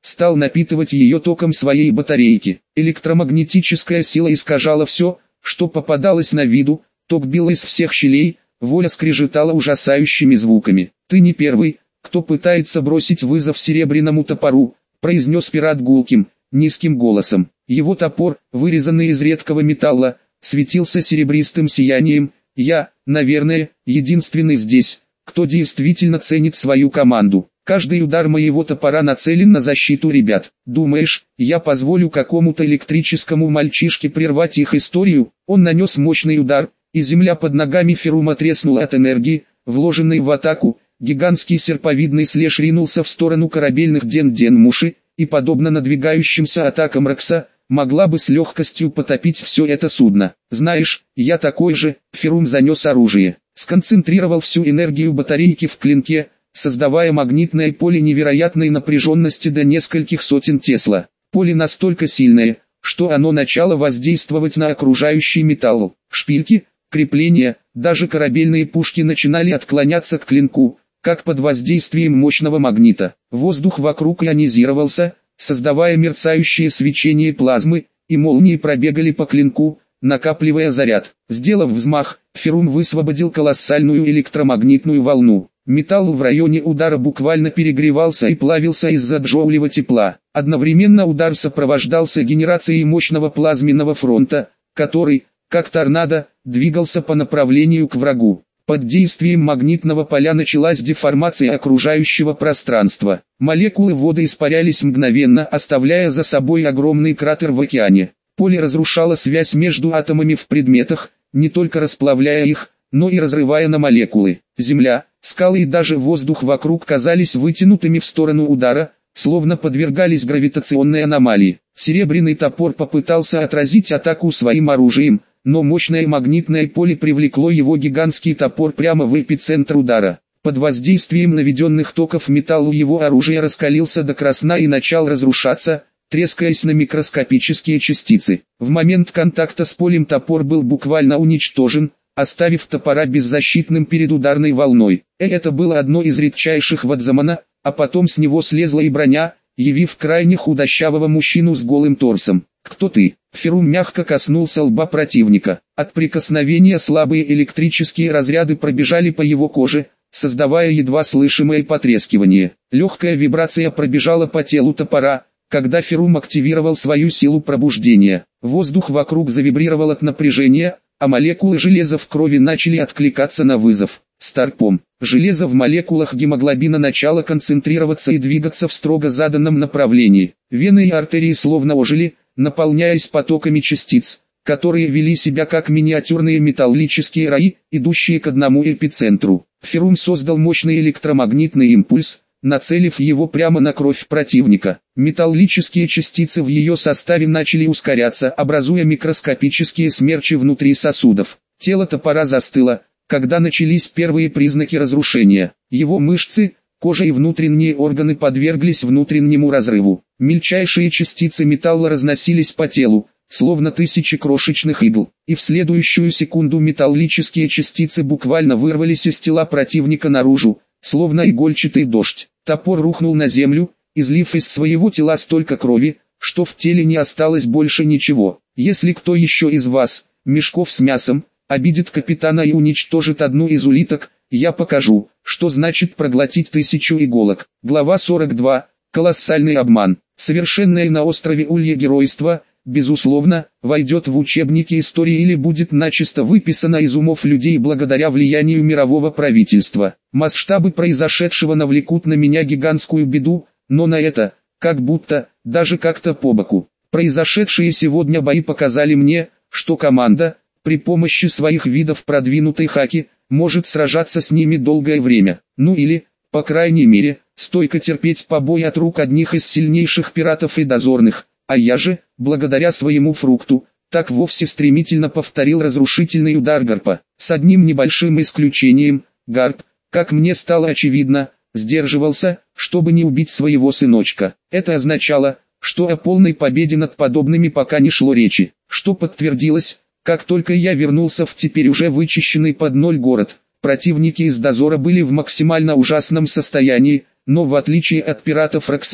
стал напитывать ее током своей батарейки. Электромагнетическая сила искажала все, что попадалось на виду, ток бил из всех щелей, воля скрежетала ужасающими звуками. «Ты не первый, кто пытается бросить вызов серебряному топору», произнес пират гулким, низким голосом. Его топор, вырезанный из редкого металла, светился серебристым сиянием. «Я, наверное, единственный здесь, кто действительно ценит свою команду. Каждый удар моего топора нацелен на защиту ребят. Думаешь, я позволю какому-то электрическому мальчишке прервать их историю?» Он нанес мощный удар, и земля под ногами Ферума треснула от энергии, вложенной в атаку. Гигантский серповидный слэш ринулся в сторону корабельных Ден-Ден-Муши, и, подобно надвигающимся атакам Рекса, могла бы с легкостью потопить все это судно. «Знаешь, я такой же», — Ферум занес оружие, сконцентрировал всю энергию батарейки в клинке, создавая магнитное поле невероятной напряженности до нескольких сотен тесла. Поле настолько сильное, что оно начало воздействовать на окружающий металл. Шпильки, крепления, даже корабельные пушки начинали отклоняться к клинку, как под воздействием мощного магнита. Воздух вокруг ионизировался, создавая мерцающее свечение плазмы, и молнии пробегали по клинку, накапливая заряд. Сделав взмах, Ферум высвободил колоссальную электромагнитную волну. Металл в районе удара буквально перегревался и плавился из-за джоулевого тепла. Одновременно удар сопровождался генерацией мощного плазменного фронта, который, как торнадо, двигался по направлению к врагу. Под действием магнитного поля началась деформация окружающего пространства. Молекулы воды испарялись мгновенно, оставляя за собой огромный кратер в океане. Поле разрушало связь между атомами в предметах, не только расплавляя их, но и разрывая на молекулы. Земля, скалы и даже воздух вокруг казались вытянутыми в сторону удара, словно подвергались гравитационной аномалии. Серебряный топор попытался отразить атаку своим оружием, но мощное магнитное поле привлекло его гигантский топор прямо в эпицентр удара. Под воздействием наведенных токов металл его оружия раскалился до красна и начал разрушаться, трескаясь на микроскопические частицы. В момент контакта с полем топор был буквально уничтожен, оставив топора беззащитным перед ударной волной. Э, это было одно из редчайших Вадзамана, а потом с него слезла и броня, явив крайне худощавого мужчину с голым торсом. «Кто ты?» Ферум мягко коснулся лба противника. От прикосновения слабые электрические разряды пробежали по его коже, создавая едва слышимое потрескивание. Легкая вибрация пробежала по телу топора, когда Ферум активировал свою силу пробуждения. Воздух вокруг завибрировал от напряжения, а молекулы железа в крови начали откликаться на вызов. Старпом. Железо в молекулах гемоглобина начало концентрироваться и двигаться в строго заданном направлении. Вены и артерии словно ожили, наполняясь потоками частиц, которые вели себя как миниатюрные металлические раи, идущие к одному эпицентру. Ферум создал мощный электромагнитный импульс, нацелив его прямо на кровь противника. Металлические частицы в ее составе начали ускоряться, образуя микроскопические смерчи внутри сосудов. Тело топора застыло, когда начались первые признаки разрушения. Его мышцы, кожа и внутренние органы подверглись внутреннему разрыву. Мельчайшие частицы металла разносились по телу, словно тысячи крошечных игл, и в следующую секунду металлические частицы буквально вырвались из тела противника наружу, словно игольчатый дождь. Топор рухнул на землю, излив из своего тела столько крови, что в теле не осталось больше ничего. Если кто еще из вас, мешков с мясом, обидит капитана и уничтожит одну из улиток, я покажу, что значит проглотить тысячу иголок. Глава сорок два. Колоссальный обман. Совершенное на острове Улья геройство, безусловно, войдет в учебники истории или будет начисто выписано из умов людей благодаря влиянию мирового правительства. Масштабы произошедшего навлекут на меня гигантскую беду, но на это, как будто, даже как-то по боку. Произошедшие сегодня бои показали мне, что команда, при помощи своих видов продвинутой хаки, может сражаться с ними долгое время. Ну или, по крайней мере, стойко терпеть побои от рук одних из сильнейших пиратов и дозорных. А я же, благодаря своему фрукту, так вовсе стремительно повторил разрушительный удар Гарпа. С одним небольшим исключением, Гарп, как мне стало очевидно, сдерживался, чтобы не убить своего сыночка. Это означало, что о полной победе над подобными пока не шло речи, что подтвердилось, как только я вернулся в теперь уже вычищенный под ноль город. Противники из дозора были в максимально ужасном состоянии, но в отличие от пиратов Рекса,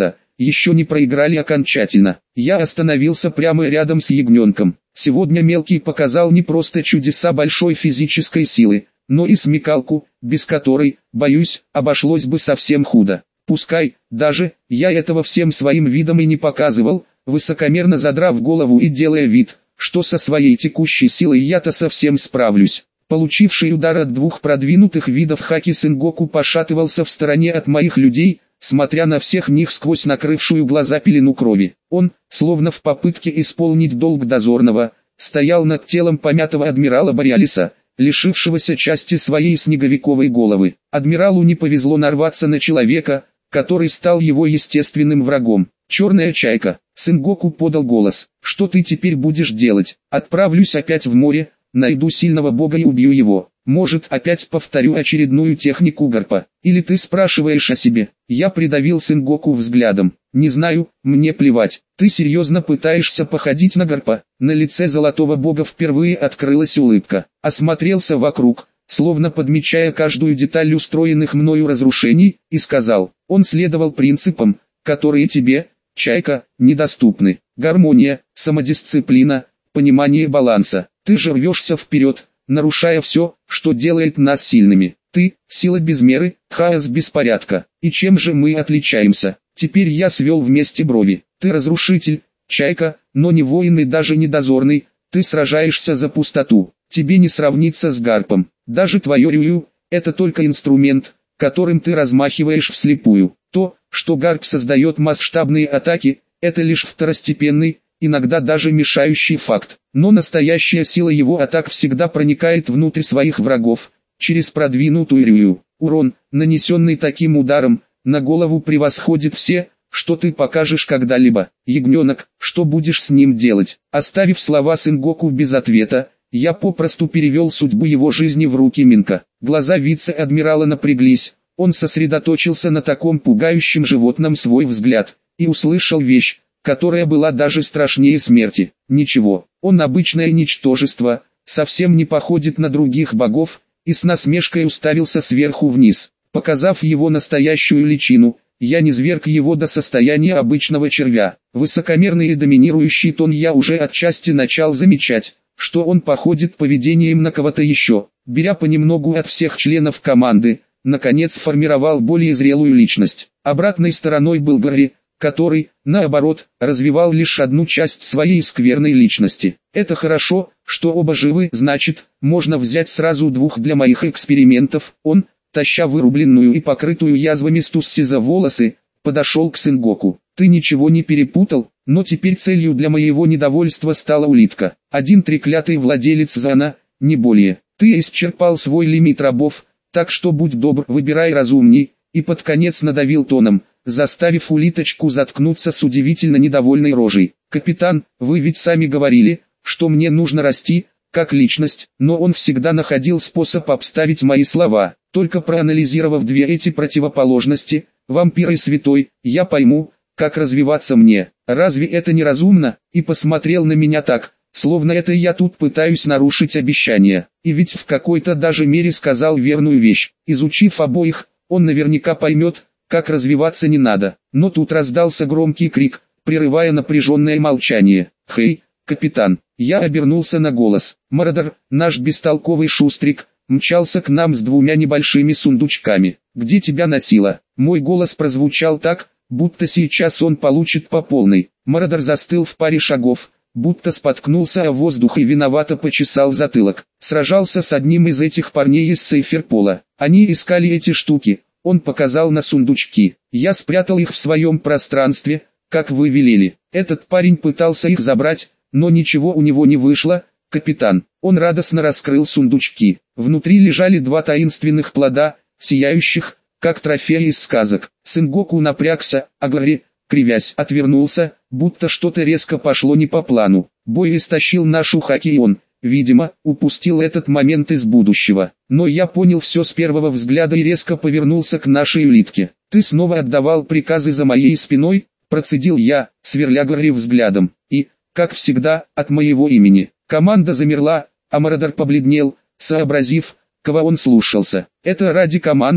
еще не проиграли окончательно. Я остановился прямо рядом с ягненком. Сегодня мелкий показал не просто чудеса большой физической силы, но и смекалку, без которой, боюсь, обошлось бы совсем худо. Пускай, даже, я этого всем своим видом и не показывал, высокомерно задрав голову и делая вид, что со своей текущей силой я-то совсем справлюсь. Получивший удар от двух продвинутых видов хаки Сенгоку пошатывался в стороне от моих людей, смотря на всех них сквозь накрывшую глаза пелену крови. Он, словно в попытке исполнить долг дозорного, стоял над телом помятого адмирала Бориалиса, лишившегося части своей снеговиковой головы. Адмиралу не повезло нарваться на человека, который стал его естественным врагом. «Черная чайка», — Сенгоку подал голос, — «что ты теперь будешь делать?» «Отправлюсь опять в море, найду сильного бога и убью его. Может, опять повторю очередную технику гарпа. Или ты спрашиваешь о себе?» Я придавил Сенгоку взглядом. «Не знаю, мне плевать. Ты серьезно пытаешься походить на гарпа?» На лице золотого бога впервые открылась улыбка. Осмотрелся вокруг, словно подмечая каждую деталь устроенных мною разрушений, и сказал: «Он следовал принципам, которые тебе, чайка, недоступны. Гармония, самодисциплина, понимание баланса. Ты же рвешься вперед, нарушая все, что делает нас сильными. Ты – сила без меры, хаос беспорядка. И чем же мы отличаемся?» Теперь я свел вместе брови. «Ты разрушитель, чайка, но не воин и даже не дозорный. Ты сражаешься за пустоту. Тебе не сравниться с гарпом. Даже твое рюю – это только инструмент, которым ты размахиваешь вслепую. То, что гарп создает масштабные атаки, это лишь второстепенный, иногда даже мешающий факт. Но настоящая сила его атак всегда проникает внутрь своих врагов, через продвинутую рюю. Урон, нанесенный таким ударом, на голову превосходит все, что ты покажешь когда-либо. Ягненок, что будешь с ним делать?» Оставив слова Сенгоку без ответа, я попросту перевел судьбу его жизни в руки Минка. Глаза вице-адмирала напряглись, он сосредоточился на таком пугающем животном свой взгляд, и услышал вещь, которая была даже страшнее смерти. «Ничего, он обычное ничтожество, совсем не походит на других богов», и с насмешкой уставился сверху вниз. Показав его настоящую личину, я низверг его до состояния обычного червя. Высокомерный и доминирующий тон я уже отчасти начал замечать, что он походит поведением на кого-то еще. Беря понемногу от всех членов команды, наконец формировал более зрелую личность. Обратной стороной был Гарри, который, наоборот, развивал лишь одну часть своей скверной личности. «Это хорошо, что оба живы, значит, можно взять сразу двух для моих экспериментов». Он, таща вырубленную и покрытую язвами Стусси за волосы, подошел к Сенгоку. «Ты ничего не перепутал, но теперь целью для моего недовольства стала улитка. Один треклятый владелец Зана, не более. Ты исчерпал свой лимит рабов, так что будь добр, выбирай разумней», и под конец надавил тоном, заставив улиточку заткнуться с удивительно недовольной рожей. «Капитан, вы ведь сами говорили, что мне нужно расти, как личность», но он всегда находил способ обставить мои слова. Только проанализировав две эти противоположности, вампир и святой, я пойму, как развиваться мне. Разве это не разумно? И посмотрел на меня так, словно это я тут пытаюсь нарушить обещание. И ведь в какой-то даже мере сказал верную вещь. Изучив обоих, он наверняка поймет, как развиваться не надо. Но тут раздался громкий крик, прерывая напряженное молчание. «Хей, капитан!» Я обернулся на голос. Мародер, наш бестолковый шустрик, мчался к нам с двумя небольшими сундучками. «Где тебя носило?» Мой голос прозвучал так, будто сейчас он получит по полной. Мародер застыл в паре шагов, будто споткнулся о воздух и виновато почесал затылок. «Сражался с одним из этих парней из Сейферпола. Они искали эти штуки». Он показал на сундучки. «Я спрятал их в своем пространстве, как вы велели. Этот парень пытался их забрать, но ничего у него не вышло, капитан». Он радостно раскрыл сундучки. Внутри лежали два таинственных плода, сияющих, как трофеи из сказок. Сенгоку напрягся, а Гарри, кривясь, отвернулся, будто что-то резко пошло не по плану. Бой истощил нашу хаки, и он, видимо, упустил этот момент из будущего. Но я понял все с первого взгляда и резко повернулся к нашей улитке. «Ты снова отдавал приказы за моей спиной?» – процедил я, сверля Гарри взглядом. «И, как всегда, от моего имени». Команда замерла, а Мародер побледнел, сообразив, кого он слушался. «Это ради команды,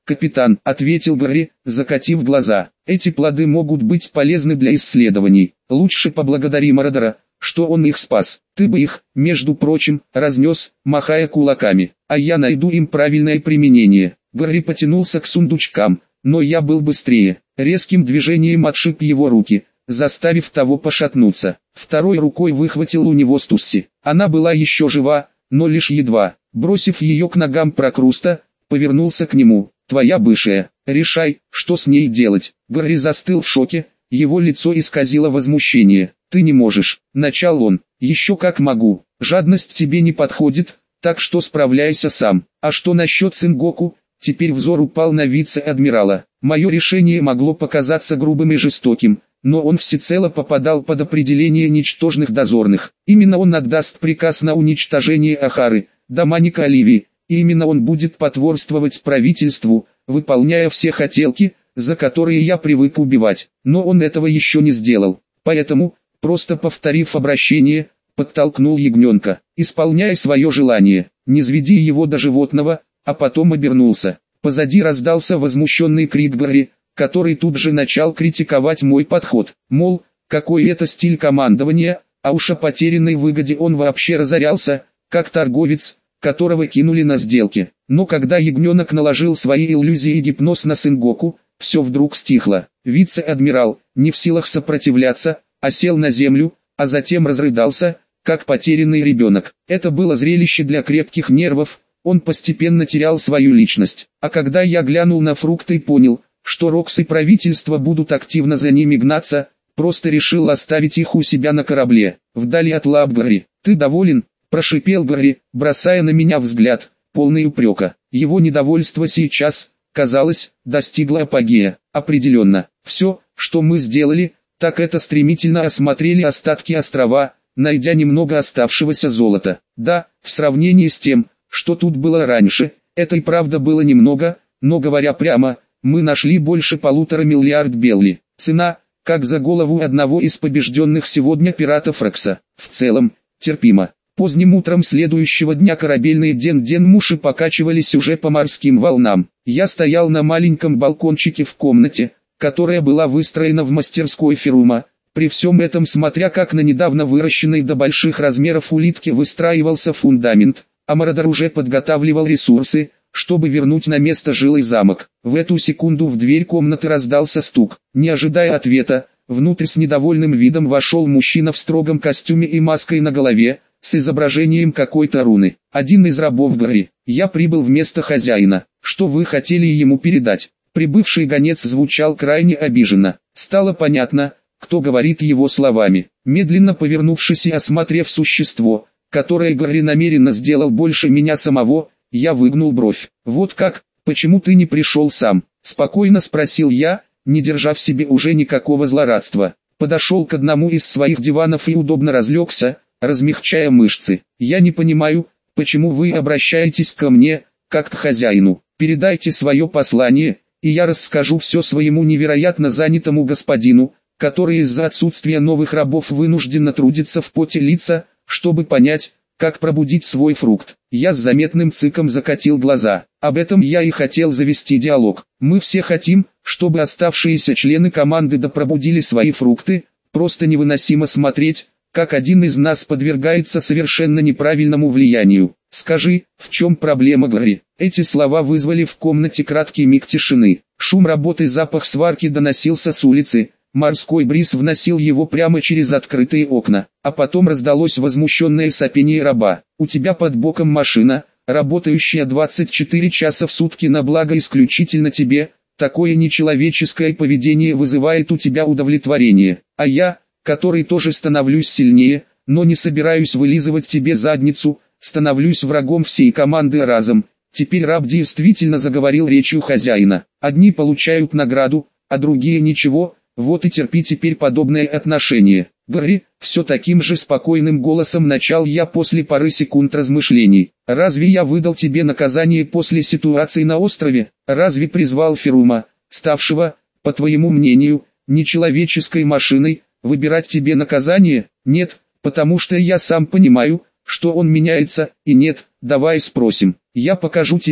«Капитан», — ответил Гарри, закатив глаза, — «эти плоды могут быть полезны для исследований. Лучше поблагодари Мордора, что он их спас. Ты бы их, между прочим, разнес, махая кулаками, а я найду им правильное применение». Гарри потянулся к сундучкам, но я был быстрее. Резким движением отшиб его руки, заставив того пошатнуться. Второй рукой выхватил у него Стусси. Она была еще жива, но лишь едва. Бросив ее к ногам Прокруста, повернулся к нему. «Твоя бывшая, решай, что с ней делать». Гарри застыл в шоке, его лицо исказило возмущение. «Ты не можешь», — начал он. «Еще как могу. Жадность тебе не подходит, так что справляйся сам. А что насчет Сенгоку?» Теперь взор упал на вице-адмирала. Мое решение могло показаться грубым и жестоким, но он всецело попадал под определение ничтожных дозорных. Именно он отдаст приказ на уничтожение Ахары, Доманика Оливии, и именно он будет потворствовать правительству, выполняя все хотелки, за которые я привык убивать. Но он этого еще не сделал. Поэтому, просто повторив обращение, подтолкнул ягненка. «Исполняй свое желание, не зведи его до животного», а потом обернулся. Позади раздался возмущенный крик Гарри, который тут же начал критиковать мой подход. Мол, какой это стиль командования, а уж о потерянной выгоде он вообще разорялся, как торговец, которого кинули на сделке. Но когда ягненок наложил свои иллюзии и гипноз на Сенгоку, все вдруг стихло. Вице-адмирал, не в силах сопротивляться, осел на землю, а затем разрыдался, как потерянный ребенок. Это было зрелище для крепких нервов. Он постепенно терял свою личность. А когда я глянул на фрукты и понял, что Рокс и правительство будут активно за ними гнаться, просто решил оставить их у себя на корабле, вдали от лап Гарри. «Ты доволен?» – прошипел Гарри, бросая на меня взгляд, полный упрека. Его недовольство сейчас, казалось, достигло апогея. Определенно, все, что мы сделали, так это стремительно осмотрели остатки острова, найдя немного оставшегося золота. Да, в сравнении с тем, что тут было раньше, это и правда было немного, но говоря прямо, мы нашли больше полутора миллиард белли. Цена, как за голову одного из побежденных сегодня пиратов Рокса. В целом, терпимо. Поздним утром следующего дня корабельные ден-ден-муши покачивались уже по морским волнам. Я стоял на маленьком балкончике в комнате, которая была выстроена в мастерской Ферума. При всем этом, смотря как на недавно выращенной до больших размеров улитке выстраивался фундамент, а Мордор уже подготавливал ресурсы, чтобы вернуть на место жилой замок. В эту секунду в дверь комнаты раздался стук. Не ожидая ответа, внутрь с недовольным видом вошел мужчина в строгом костюме и маской на голове, с изображением какой-то руны. Один из рабов Гарри. «Я прибыл вместо хозяина. Что вы хотели ему передать?» Прибывший гонец звучал крайне обиженно. Стало понятно, кто говорит его словами. Медленно повернувшись и осмотрев существо, которое Гарри намеренно сделал больше меня самого, я выгнул бровь. «Вот как? Почему ты не пришел сам?» — спокойно спросил я, не держа в себе уже никакого злорадства. Подошел к одному из своих диванов и удобно разлегся, размягчая мышцы. «Я не понимаю, почему вы обращаетесь ко мне, как к хозяину. Передайте свое послание, и я расскажу все своему невероятно занятому господину, который из-за отсутствия новых рабов вынужденно трудится в поте лица, чтобы понять, как пробудить свой фрукт». Я с заметным циком закатил глаза. Об этом я и хотел завести диалог. Мы все хотим, чтобы оставшиеся члены команды допробудили свои фрукты. Просто невыносимо смотреть, как один из нас подвергается совершенно неправильному влиянию. «Скажи, в чем проблема, Гарри?» Эти слова вызвали в комнате краткий миг тишины. Шум работы, запах сварки доносился с улицы. Морской бриз вносил его прямо через открытые окна, а потом раздалось возмущенное сопение раба. «У тебя под боком машина, работающая двадцать четыре часа в сутки на благо исключительно тебе, такое нечеловеческое поведение вызывает у тебя удовлетворение, а я, который тоже становлюсь сильнее, но не собираюсь вылизывать тебе задницу, становлюсь врагом всей команды разом». Теперь раб действительно заговорил речью хозяина. «Одни получают награду, а другие ничего. Вот и терпи теперь подобное отношение». «Гарри», все таким же спокойным голосом начал я после пары секунд размышлений. «Разве я выдал тебе наказание после ситуации на острове? Разве призвал Ферума, ставшего, по твоему мнению, нечеловеческой машиной, выбирать тебе наказание? Нет, потому что я сам понимаю, что он меняется, и нет, давай спросим. Я покажу тебе,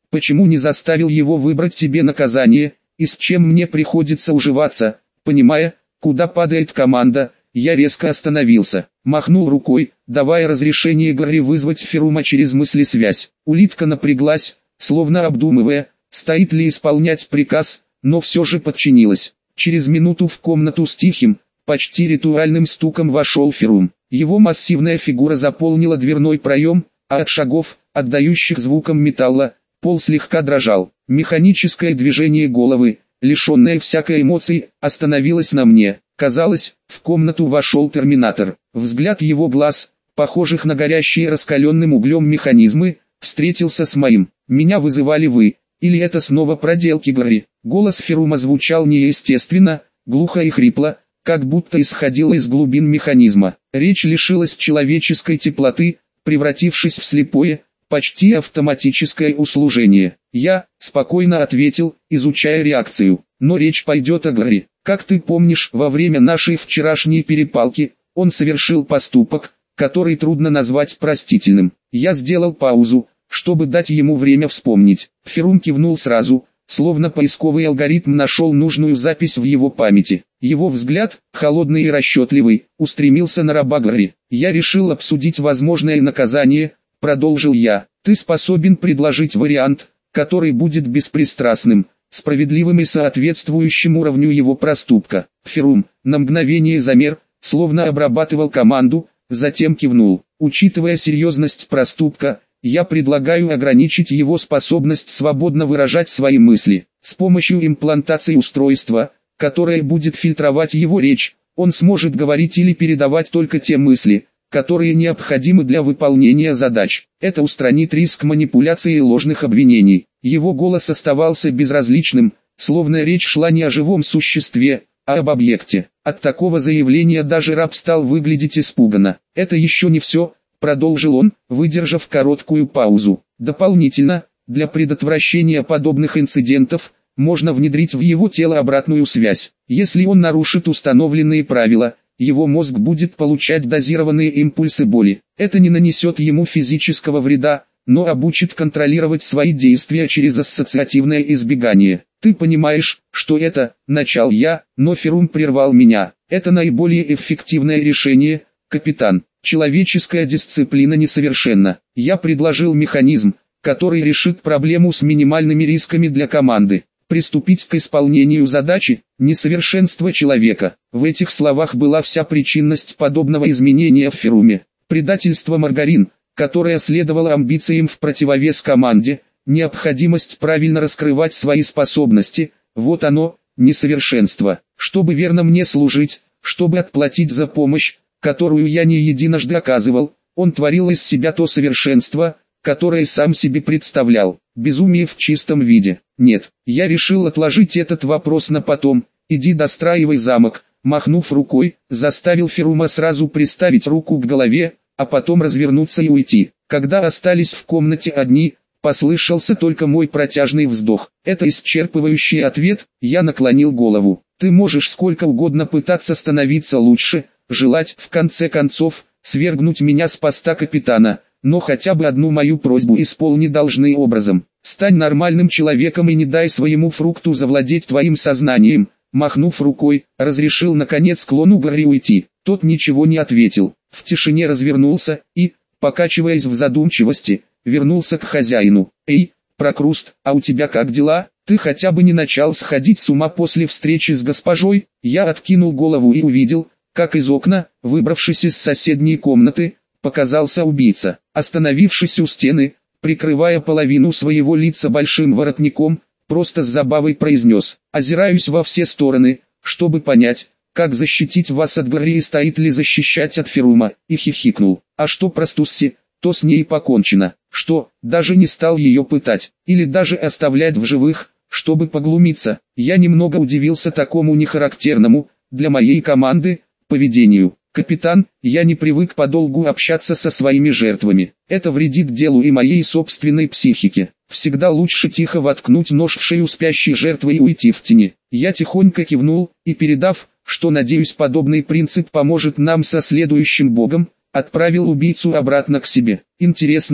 Почему не заставил его выбрать тебе наказание, и с чем мне приходится уживаться? Понимая, куда падает команда, я резко остановился, махнул рукой, давая разрешение Гарри вызвать Ферума через мыслесвязь. Улитка напряглась, словно обдумывая, стоит ли исполнять приказ, но все же подчинилась. Через минуту в комнату с тихим, почти ритуальным стуком вошел Ферум. Его массивная фигура заполнила дверной проем, а от шагов, отдающих звуком металла, пол слегка дрожал. Механическое движение головы, лишенное всякой эмоций, остановилось на мне. Казалось, в комнату вошел терминатор. Взгляд его глаз, похожих на горящие раскаленным углем механизмы, встретился с моим. «Меня вызывали вы, или это снова проделки Гарри?» Голос Ферума звучал неестественно, глухо и хрипло, как будто исходила из глубин механизма. Речь лишилась человеческой теплоты, превратившись в слепое, почти автоматическое услужение. Я спокойно ответил, изучая реакцию. Но речь пойдет о Гарри. Как ты помнишь, во время нашей вчерашней перепалки, он совершил поступок, который трудно назвать простительным. Я сделал паузу, чтобы дать ему время вспомнить. Ферум кивнул сразу, словно поисковый алгоритм нашел нужную запись в его памяти. Его взгляд, холодный и расчетливый, устремился на раба Гарри. «Я решил обсудить возможное наказание», — продолжил я. «Ты способен предложить вариант, который будет беспристрастным, справедливым и соответствующим уровню его проступка». Ферум на мгновение замер, словно обрабатывал команду, затем кивнул. «Учитывая серьезность проступка, я предлагаю ограничить его способность свободно выражать свои мысли. С помощью имплантации устройства, которое будет фильтровать его речь, он сможет говорить или передавать только те мысли, которые необходимы для выполнения задач. Это устранит риск манипуляции и ложных обвинений». Его голос оставался безразличным, словно речь шла не о живом существе, а об объекте. От такого заявления даже раб стал выглядеть испуганно. «Это еще не все», — продолжил он, выдержав короткую паузу. «Дополнительно, для предотвращения подобных инцидентов, можно внедрить в его тело обратную связь. Если он нарушит установленные правила, его мозг будет получать дозированные импульсы боли. Это не нанесет ему физического вреда, но обучит контролировать свои действия через ассоциативное избегание. Ты понимаешь, что это?» — начал я, но Ферум прервал меня. «Это наиболее эффективное решение, капитан. Человеческая дисциплина несовершенна. Я предложил механизм, который решит проблему с минимальными рисками для команды. Приступить к исполнению задачи – несовершенство человека». В этих словах была вся причинность подобного изменения в Феруме. Предательство Маргарин, которое следовало амбициям в противовес команде, необходимость правильно раскрывать свои способности – вот оно, несовершенство. Чтобы верно мне служить, чтобы отплатить за помощь, которую я не единожды оказывал, он творил из себя то совершенство, которое сам себе представлял. Безумие в чистом виде. Нет, я решил отложить этот вопрос на потом. «Иди достраивай замок», махнув рукой, заставил Ферума сразу приставить руку к голове, а потом развернуться и уйти. Когда остались в комнате одни, послышался только мой протяжный вздох. Это исчерпывающий ответ. Я наклонил голову. «Ты можешь сколько угодно пытаться становиться лучше, желать, в конце концов, свергнуть меня с поста капитана, но хотя бы одну мою просьбу исполни должным образом. Стань нормальным человеком и не дай своему фрукту завладеть твоим сознанием». Махнув рукой, разрешил наконец клону Гарри уйти. Тот ничего не ответил, в тишине развернулся и, покачиваясь в задумчивости, вернулся к хозяину. «Эй, Прокруст, а у тебя как дела? Ты хотя бы не начал сходить с ума после встречи с госпожой?» Я откинул голову и увидел, как из окна, выбравшись из соседней комнаты, показался убийца. Остановившись у стены, прикрывая половину своего лица большим воротником, просто с забавой произнес: «Озираюсь во все стороны, чтобы понять, как защитить вас от Гарри и стоит ли защищать от Ферума», и хихикнул. «А что про Стусси, то с ней покончено. Что, даже не стал ее пытать, или даже оставлять в живых, чтобы поглумиться?» Я немного удивился такому нехарактерному, для моей команды, поведению. «Капитан, я не привык подолгу общаться со своими жертвами. Это вредит делу и моей собственной психике. Всегда лучше тихо воткнуть нож в шею спящей жертвы и уйти в тени». Я тихонько кивнул, и передав, что надеюсь подобный принцип поможет нам со следующим богом, отправил убийцу обратно к себе. Интересно,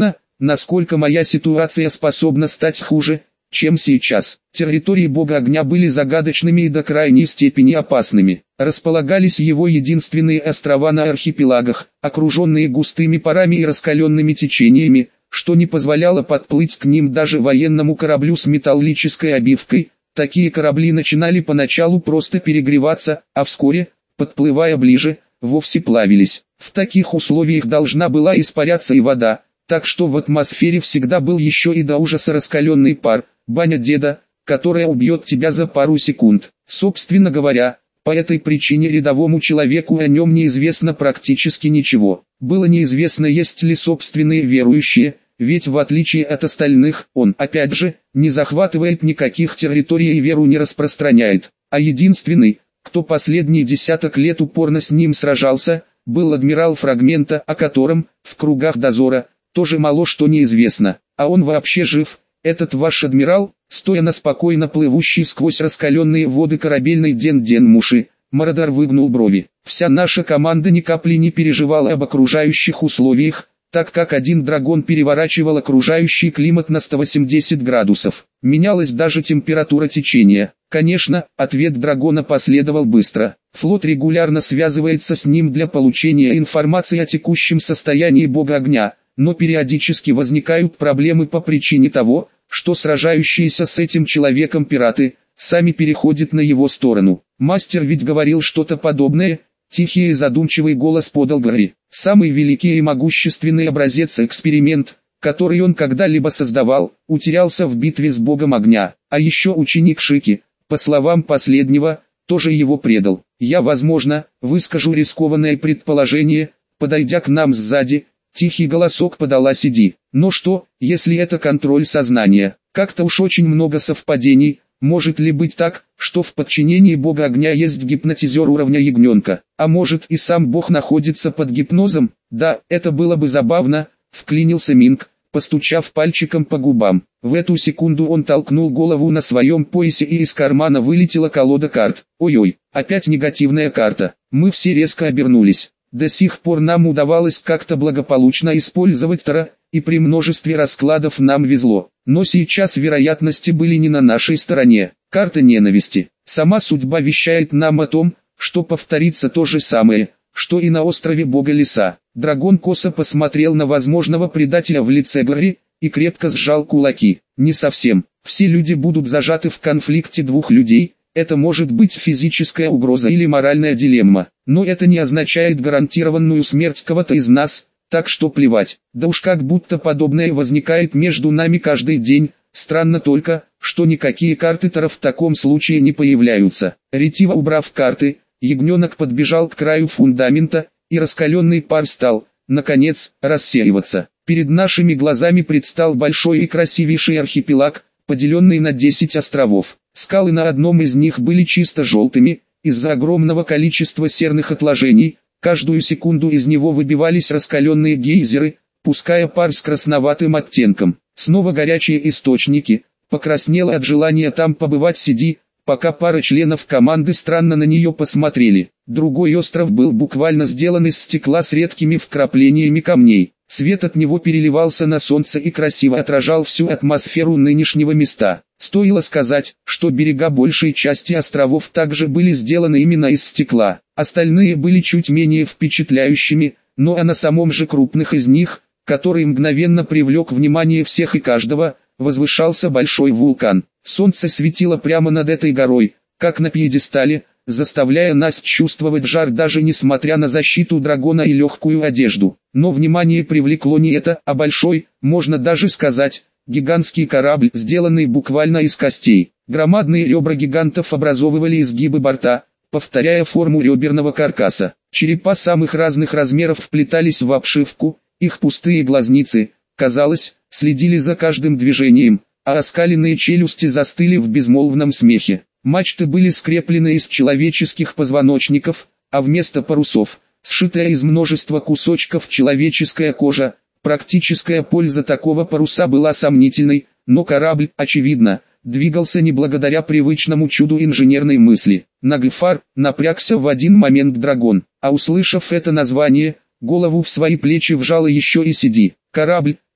насколько моя ситуация способна стать хуже, чем сейчас. Территории бога огня были загадочными и до крайней степени опасными. Располагались его единственные острова на архипелагах, окруженные густыми парами и раскаленными течениями, что не позволяло подплыть к ним даже военному кораблю с металлической обивкой. Такие корабли начинали поначалу просто перегреваться, а вскоре, подплывая ближе, вовсе плавились. В таких условиях должна была испаряться и вода, так что в атмосфере всегда был еще и до ужаса раскаленный пар, баня деда, которая убьет тебя за пару секунд. Собственно говоря, по этой причине рядовому человеку о нем неизвестно практически ничего. Было неизвестно, есть ли собственные верующие, ведь в отличие от остальных, он, опять же, не захватывает никаких территорий и веру не распространяет, а единственный, кто последние десяток лет упорно с ним сражался, был адмирал Фрагмента, о котором, в кругах дозора, тоже мало что неизвестно. А он вообще жив, этот ваш адмирал, стоя на спокойно плывущей сквозь раскаленные воды корабельной Ден-Ден-Муши, Мародер выгнул брови. Вся наша команда ни капли не переживала об окружающих условиях, так как один драгон переворачивал окружающий климат на сто восемьдесят градусов. Менялась даже температура течения. Конечно, ответ драгона последовал быстро. Флот регулярно связывается с ним для получения информации о текущем состоянии бога огня, но периодически возникают проблемы по причине того, что сражающиеся с этим человеком пираты сами переходят на его сторону. Мастер ведь говорил что-то подобное. Тихий и задумчивый голос подал Гарри. Самый великий и могущественный образец-эксперимент, который он когда-либо создавал, утерялся в битве с богом огня. А еще ученик Шики, по словам последнего, тоже его предал. Я, возможно, выскажу рискованное предположение, подойдя к нам сзади. Тихий голосок подала Сиди. Но что, если это контроль сознания? Как-то уж очень много совпадений. Может ли быть так, что в подчинении бога огня есть гипнотизер уровня ягненка? А может и сам бог находится под гипнозом? Да, это было бы забавно, вклинился Минг, постучав пальчиком по губам. В эту секунду он толкнул голову на своем поясе, и из кармана вылетела колода карт. Ой-ой, опять негативная карта. Мы все резко обернулись. До сих пор нам удавалось как-то благополучно использовать Таро, и при множестве раскладов нам везло. Но сейчас вероятности были не на нашей стороне. Карта ненависти. Сама судьба вещает нам о том, что повторится то же самое, что и на острове бога леса. Драгон косо посмотрел на возможного предателя в лице Гарри и крепко сжал кулаки. Не совсем. Все люди будут зажаты в конфликте двух людей. Это может быть физическая угроза или моральная дилемма, но это не означает гарантированную смерть кого-то из нас, так что плевать. Да уж как будто подобное возникает между нами каждый день. Странно только, что никакие карты Таро в таком случае не появляются. Ретиво убрав карты, ягненок подбежал к краю фундамента, и раскаленный пар стал, наконец, рассеиваться. Перед нашими глазами предстал большой и красивейший архипелаг, поделенный на десять островов. Скалы на одном из них были чисто желтыми, из-за огромного количества серных отложений. Каждую секунду из него выбивались раскаленные гейзеры, пуская пар с красноватым оттенком. Снова горячие источники. Покраснела от желания там побывать Сиди, пока пара членов команды странно на нее посмотрели. Другой остров был буквально сделан из стекла с редкими вкраплениями камней. Свет от него переливался на солнце и красиво отражал всю атмосферу нынешнего места. Стоило сказать, что берега большей части островов также были сделаны именно из стекла. Остальные были чуть менее впечатляющими, но а на самом же крупных из них, который мгновенно привлек внимание всех и каждого, возвышался большой вулкан. Солнце светило прямо над этой горой, как на пьедестале, заставляя нас чувствовать жар даже несмотря на защиту дракона и легкую одежду. Но внимание привлекло не это, а большой, можно даже сказать, гигантский корабль, сделанный буквально из костей. Громадные ребра гигантов образовывали изгибы борта, повторяя форму реберного каркаса. Черепа самых разных размеров вплетались в обшивку, их пустые глазницы, казалось, следили за каждым движением, а оскаленные челюсти застыли в безмолвном смехе. Мачты были скреплены из человеческих позвоночников, а вместо парусов, сшитая из множества кусочков человеческая кожа. Практическая польза такого паруса была сомнительной, но корабль, очевидно, двигался не благодаря привычному чуду инженерной мысли. Нагфар напрягся в один момент дракон, а услышав это название, голову в свои плечи вжало еще и Сиди. Корабль,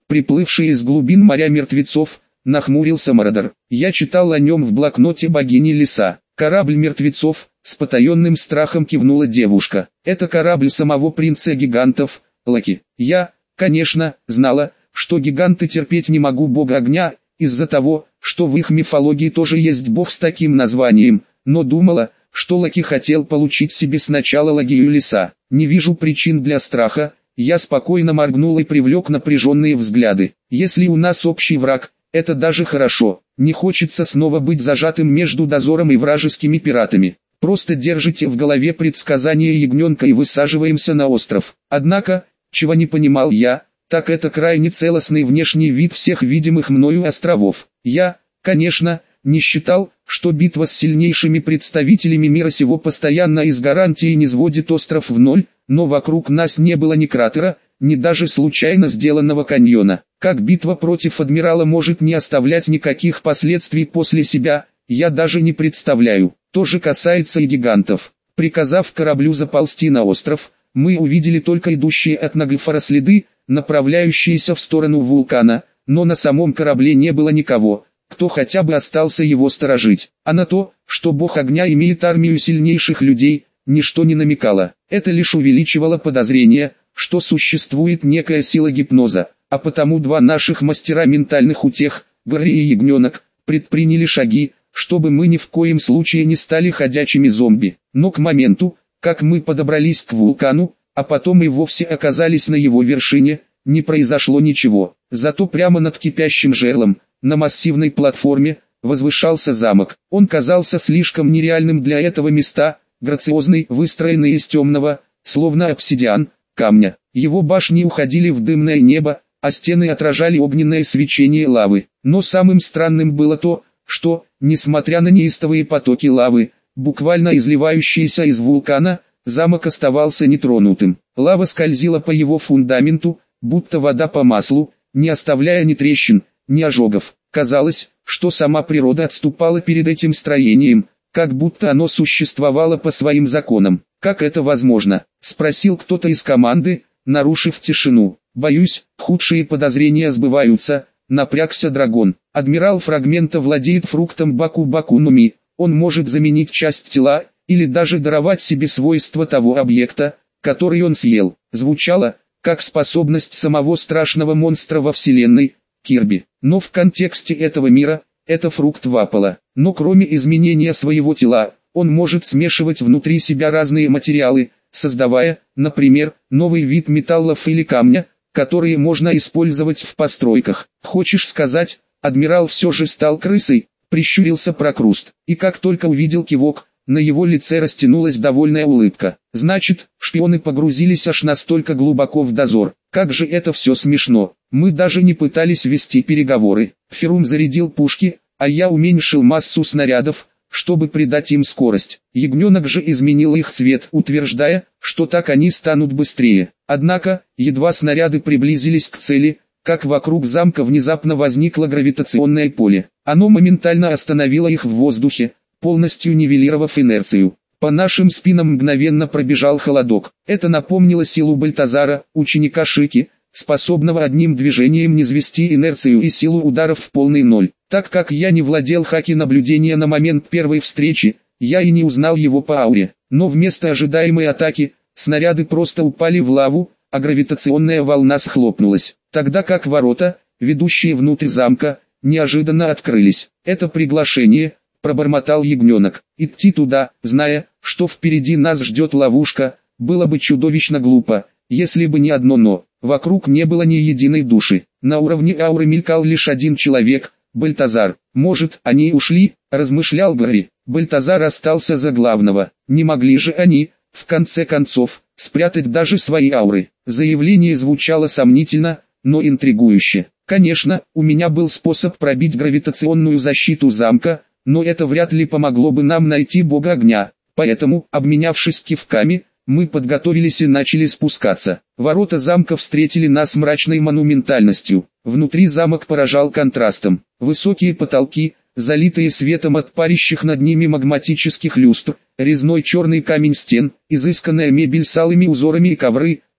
приплывший из глубин моря мертвецов, нахмурился Мародер. Я читал о нем в блокноте богини леса. Корабль мертвецов, с потаенным страхом кивнула девушка. Это корабль самого принца гигантов, Локи. Я, конечно, знала, что гиганты терпеть не могу бога огня, из-за того, что в их мифологии тоже есть бог с таким названием, но думала, что Локи хотел получить себе сначала логию леса. Не вижу причин для страха. Я спокойно моргнул и привлек напряженные взгляды. Если у нас общий враг, это даже хорошо. Не хочется снова быть зажатым между дозором и вражескими пиратами. Просто держите в голове предсказание ягненка и высаживаемся на остров. Однако, чего не понимал я, так это крайне целостный внешний вид всех видимых мною островов. Я, конечно, не считал, что битва с сильнейшими представителями мира сего постоянно из гарантии не сводит остров в ноль, но вокруг нас не было ни кратера, ни даже случайно сделанного каньона. Как битва против адмирала может не оставлять никаких последствий после себя, я даже не представляю. То же касается и гигантов. Приказав кораблю заползти на остров, мы увидели только идущие от Наглфора следы, направляющиеся в сторону вулкана, но на самом корабле не было никого, кто хотя бы остался его сторожить. А на то, что бог огня имеет армию сильнейших людей, ничто не намекало. Это лишь увеличивало подозрение, что существует некая сила гипноза, а потому два наших мастера ментальных утех, Гарри и Ягненок, предприняли шаги, чтобы мы ни в коем случае не стали ходячими зомби. Но к моменту, как мы подобрались к вулкану, а потом и вовсе оказались на его вершине, не произошло ничего. Зато прямо над кипящим жерлом, на массивной платформе, возвышался замок. Он казался слишком нереальным для этого места, грациозный, выстроенный из темного, словно обсидиан, камня. Его башни уходили в дымное небо, а стены отражали огненное свечение лавы. Но самым странным было то, что, несмотря на неистовые потоки лавы, буквально изливающиеся из вулкана, замок оставался нетронутым. Лава скользила по его фундаменту, будто вода по маслу, не оставляя ни трещин, ни ожогов. Казалось, что сама природа отступала перед этим строением, как будто оно существовало по своим законам. «Как это возможно?» – спросил кто-то из команды, нарушив тишину. «Боюсь, худшие подозрения сбываются», – напрягся дракон. «Адмирал фрагмента владеет фруктом Баку-Баку-Нуми, он может заменить часть тела, или даже даровать себе свойства того объекта, который он съел». Звучало, как способность самого страшного монстра во вселенной, Кирби. Но в контексте этого мира, это фрукт Вапала. Но кроме изменения своего тела, он может смешивать внутри себя разные материалы, создавая, например, новый вид металлов или камня, которые можно использовать в постройках. «Хочешь сказать, адмирал все же стал крысой?» – прищурился Прокруст. И как только увидел кивок, на его лице растянулась довольная улыбка. «Значит, шпионы погрузились аж настолько глубоко в дозор. Как же это все смешно. Мы даже не пытались вести переговоры. Ферум зарядил пушки, а я уменьшил массу снарядов, чтобы придать им скорость. Ягненок же изменил их цвет, утверждая, что так они станут быстрее. Однако, едва снаряды приблизились к цели, как вокруг замка внезапно возникло гравитационное поле. Оно моментально остановило их в воздухе, полностью нивелировав инерцию. По нашим спинам мгновенно пробежал холодок. Это напомнило силу Бальтазара, ученика Шики, способного одним движением низвести инерцию и силу ударов в полный ноль. Так как я не владел хаки наблюдения на момент первой встречи, я и не узнал его по ауре. Но вместо ожидаемой атаки, снаряды просто упали в лаву, а гравитационная волна схлопнулась. Тогда как ворота, ведущие внутрь замка, неожиданно открылись. «Это приглашение», — пробормотал Ягненок. Идти туда, зная, что впереди нас ждет ловушка, было бы чудовищно глупо, если бы не одно «но». Вокруг не было ни единой души. На уровне ауры мелькал лишь один человек, Бальтазар. «Может, они ушли?» – размышлял Гарри. Бальтазар остался за главного. Не могли же они, в конце концов, спрятать даже свои ауры. Заявление звучало сомнительно, но интригующе. Конечно, у меня был способ пробить гравитационную защиту замка, но это вряд ли помогло бы нам найти бога огня. Поэтому, обменявшись кивками, мы подготовились и начали спускаться. Ворота замка встретили нас мрачной монументальностью. Внутри замок поражал контрастом. Высокие потолки, залитые светом от парящих над ними магматических люстр, резной черный камень стен, изысканная мебель с алыми узорами и ковры,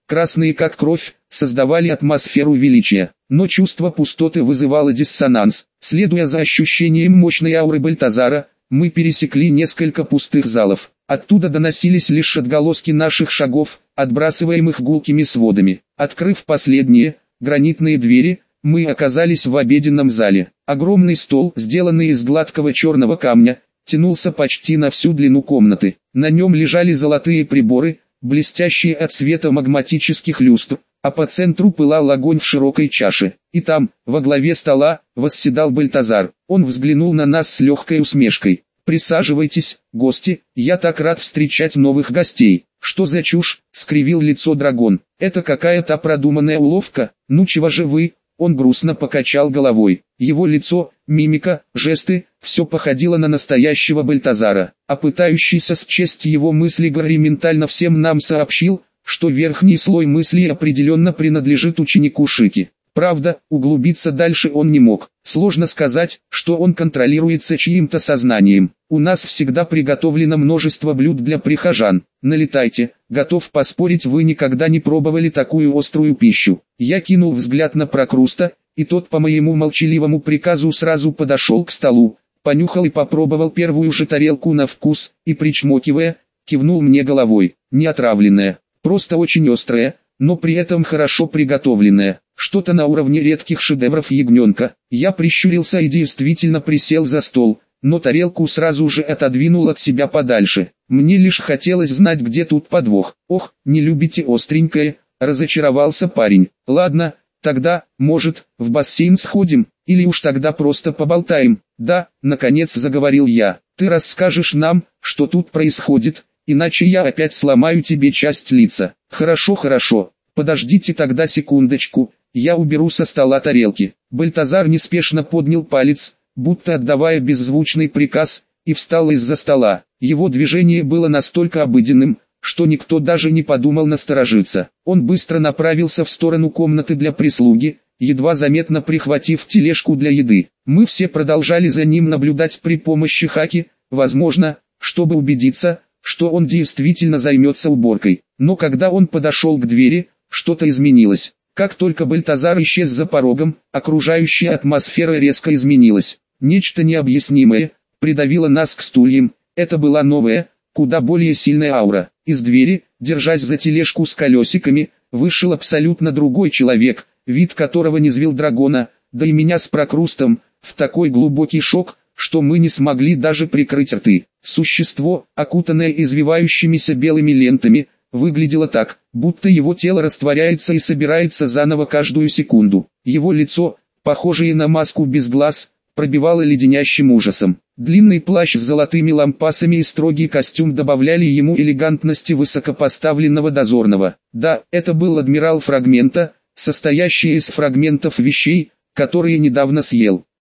красные как кровь, создавали атмосферу величия. Но чувство пустоты вызывало диссонанс. Следуя за ощущением мощной ауры Бальтазара, мы пересекли несколько пустых залов. Оттуда доносились лишь отголоски наших шагов, отбрасываемых гулкими сводами. Открыв последние, гранитные двери, мы оказались в обеденном зале. Огромный стол, сделанный из гладкого черного камня, тянулся почти на всю длину комнаты. На нем лежали золотые приборы, блестящие от света магматических люстр, а по центру пылал огонь в широкой чаше. И там, во главе стола, восседал Бальтазар. Он взглянул на нас с легкой усмешкой. «Присаживайтесь, гости, я так рад встречать новых гостей». «Что за чушь?» — скривил лицо дракон. «Это какая-то продуманная уловка, ну чего же вы?» Он грустно покачал головой. Его лицо, мимика, жесты — все походило на настоящего Бальтазара. А пытающийся счесть его мысли Гарри ментально всем нам сообщил, что верхний слой мыслей определенно принадлежит ученику Шики. Правда, углубиться дальше он не мог. Сложно сказать, что он контролируется чьим-то сознанием. У нас всегда приготовлено множество блюд для прихожан. Налетайте, готов поспорить, вы никогда не пробовали такую острую пищу. Я кинул взгляд на Прокруста, и тот по моему молчаливому приказу сразу подошел к столу, понюхал и попробовал первую же тарелку на вкус, и причмокивая, кивнул мне головой. Не отравленная, просто очень острая, но при этом хорошо приготовленная. Что-то на уровне редких шедевров ягненка. Я прищурился и действительно присел за стол, но тарелку сразу же отодвинул от себя подальше. Мне лишь хотелось знать, где тут подвох. «Ох, не любите остренькое», — разочаровался парень. «Ладно, тогда, может, в бассейн сходим, или уж тогда просто поболтаем». «Да», — наконец заговорил я, — «ты расскажешь нам, что тут происходит, иначе я опять сломаю тебе часть лица». «Хорошо, хорошо, подождите тогда секундочку». Я уберу со стола тарелки. Бальтазар неспешно поднял палец, будто отдавая беззвучный приказ, и встал из-за стола. Его движение было настолько обыденным, что никто даже не подумал насторожиться. Он быстро направился в сторону комнаты для прислуги, едва заметно прихватив тележку для еды. Мы все продолжали за ним наблюдать при помощи хаки, возможно, чтобы убедиться, что он действительно займется уборкой. Но когда он подошел к двери, что-то изменилось. Как только Бальтазар исчез за порогом, окружающая атмосфера резко изменилась. Нечто необъяснимое придавило нас к стульям. Это была новая, куда более сильная аура. Из двери, держась за тележку с колесиками, вышел абсолютно другой человек, вид которого низвел дракона, да и меня с Прокрустом, в такой глубокий шок, что мы не смогли даже прикрыть рты. Существо, окутанное извивающимися белыми лентами, выглядело так, будто его тело растворяется и собирается заново каждую секунду. Его лицо, похожее на маску без глаз, пробивало леденящим ужасом. Длинный плащ с золотыми лампасами и строгий костюм добавляли ему элегантности высокопоставленного дозорного. Да, это был адмирал Фрагмента, состоящий из фрагментов вещей, которые недавно съел.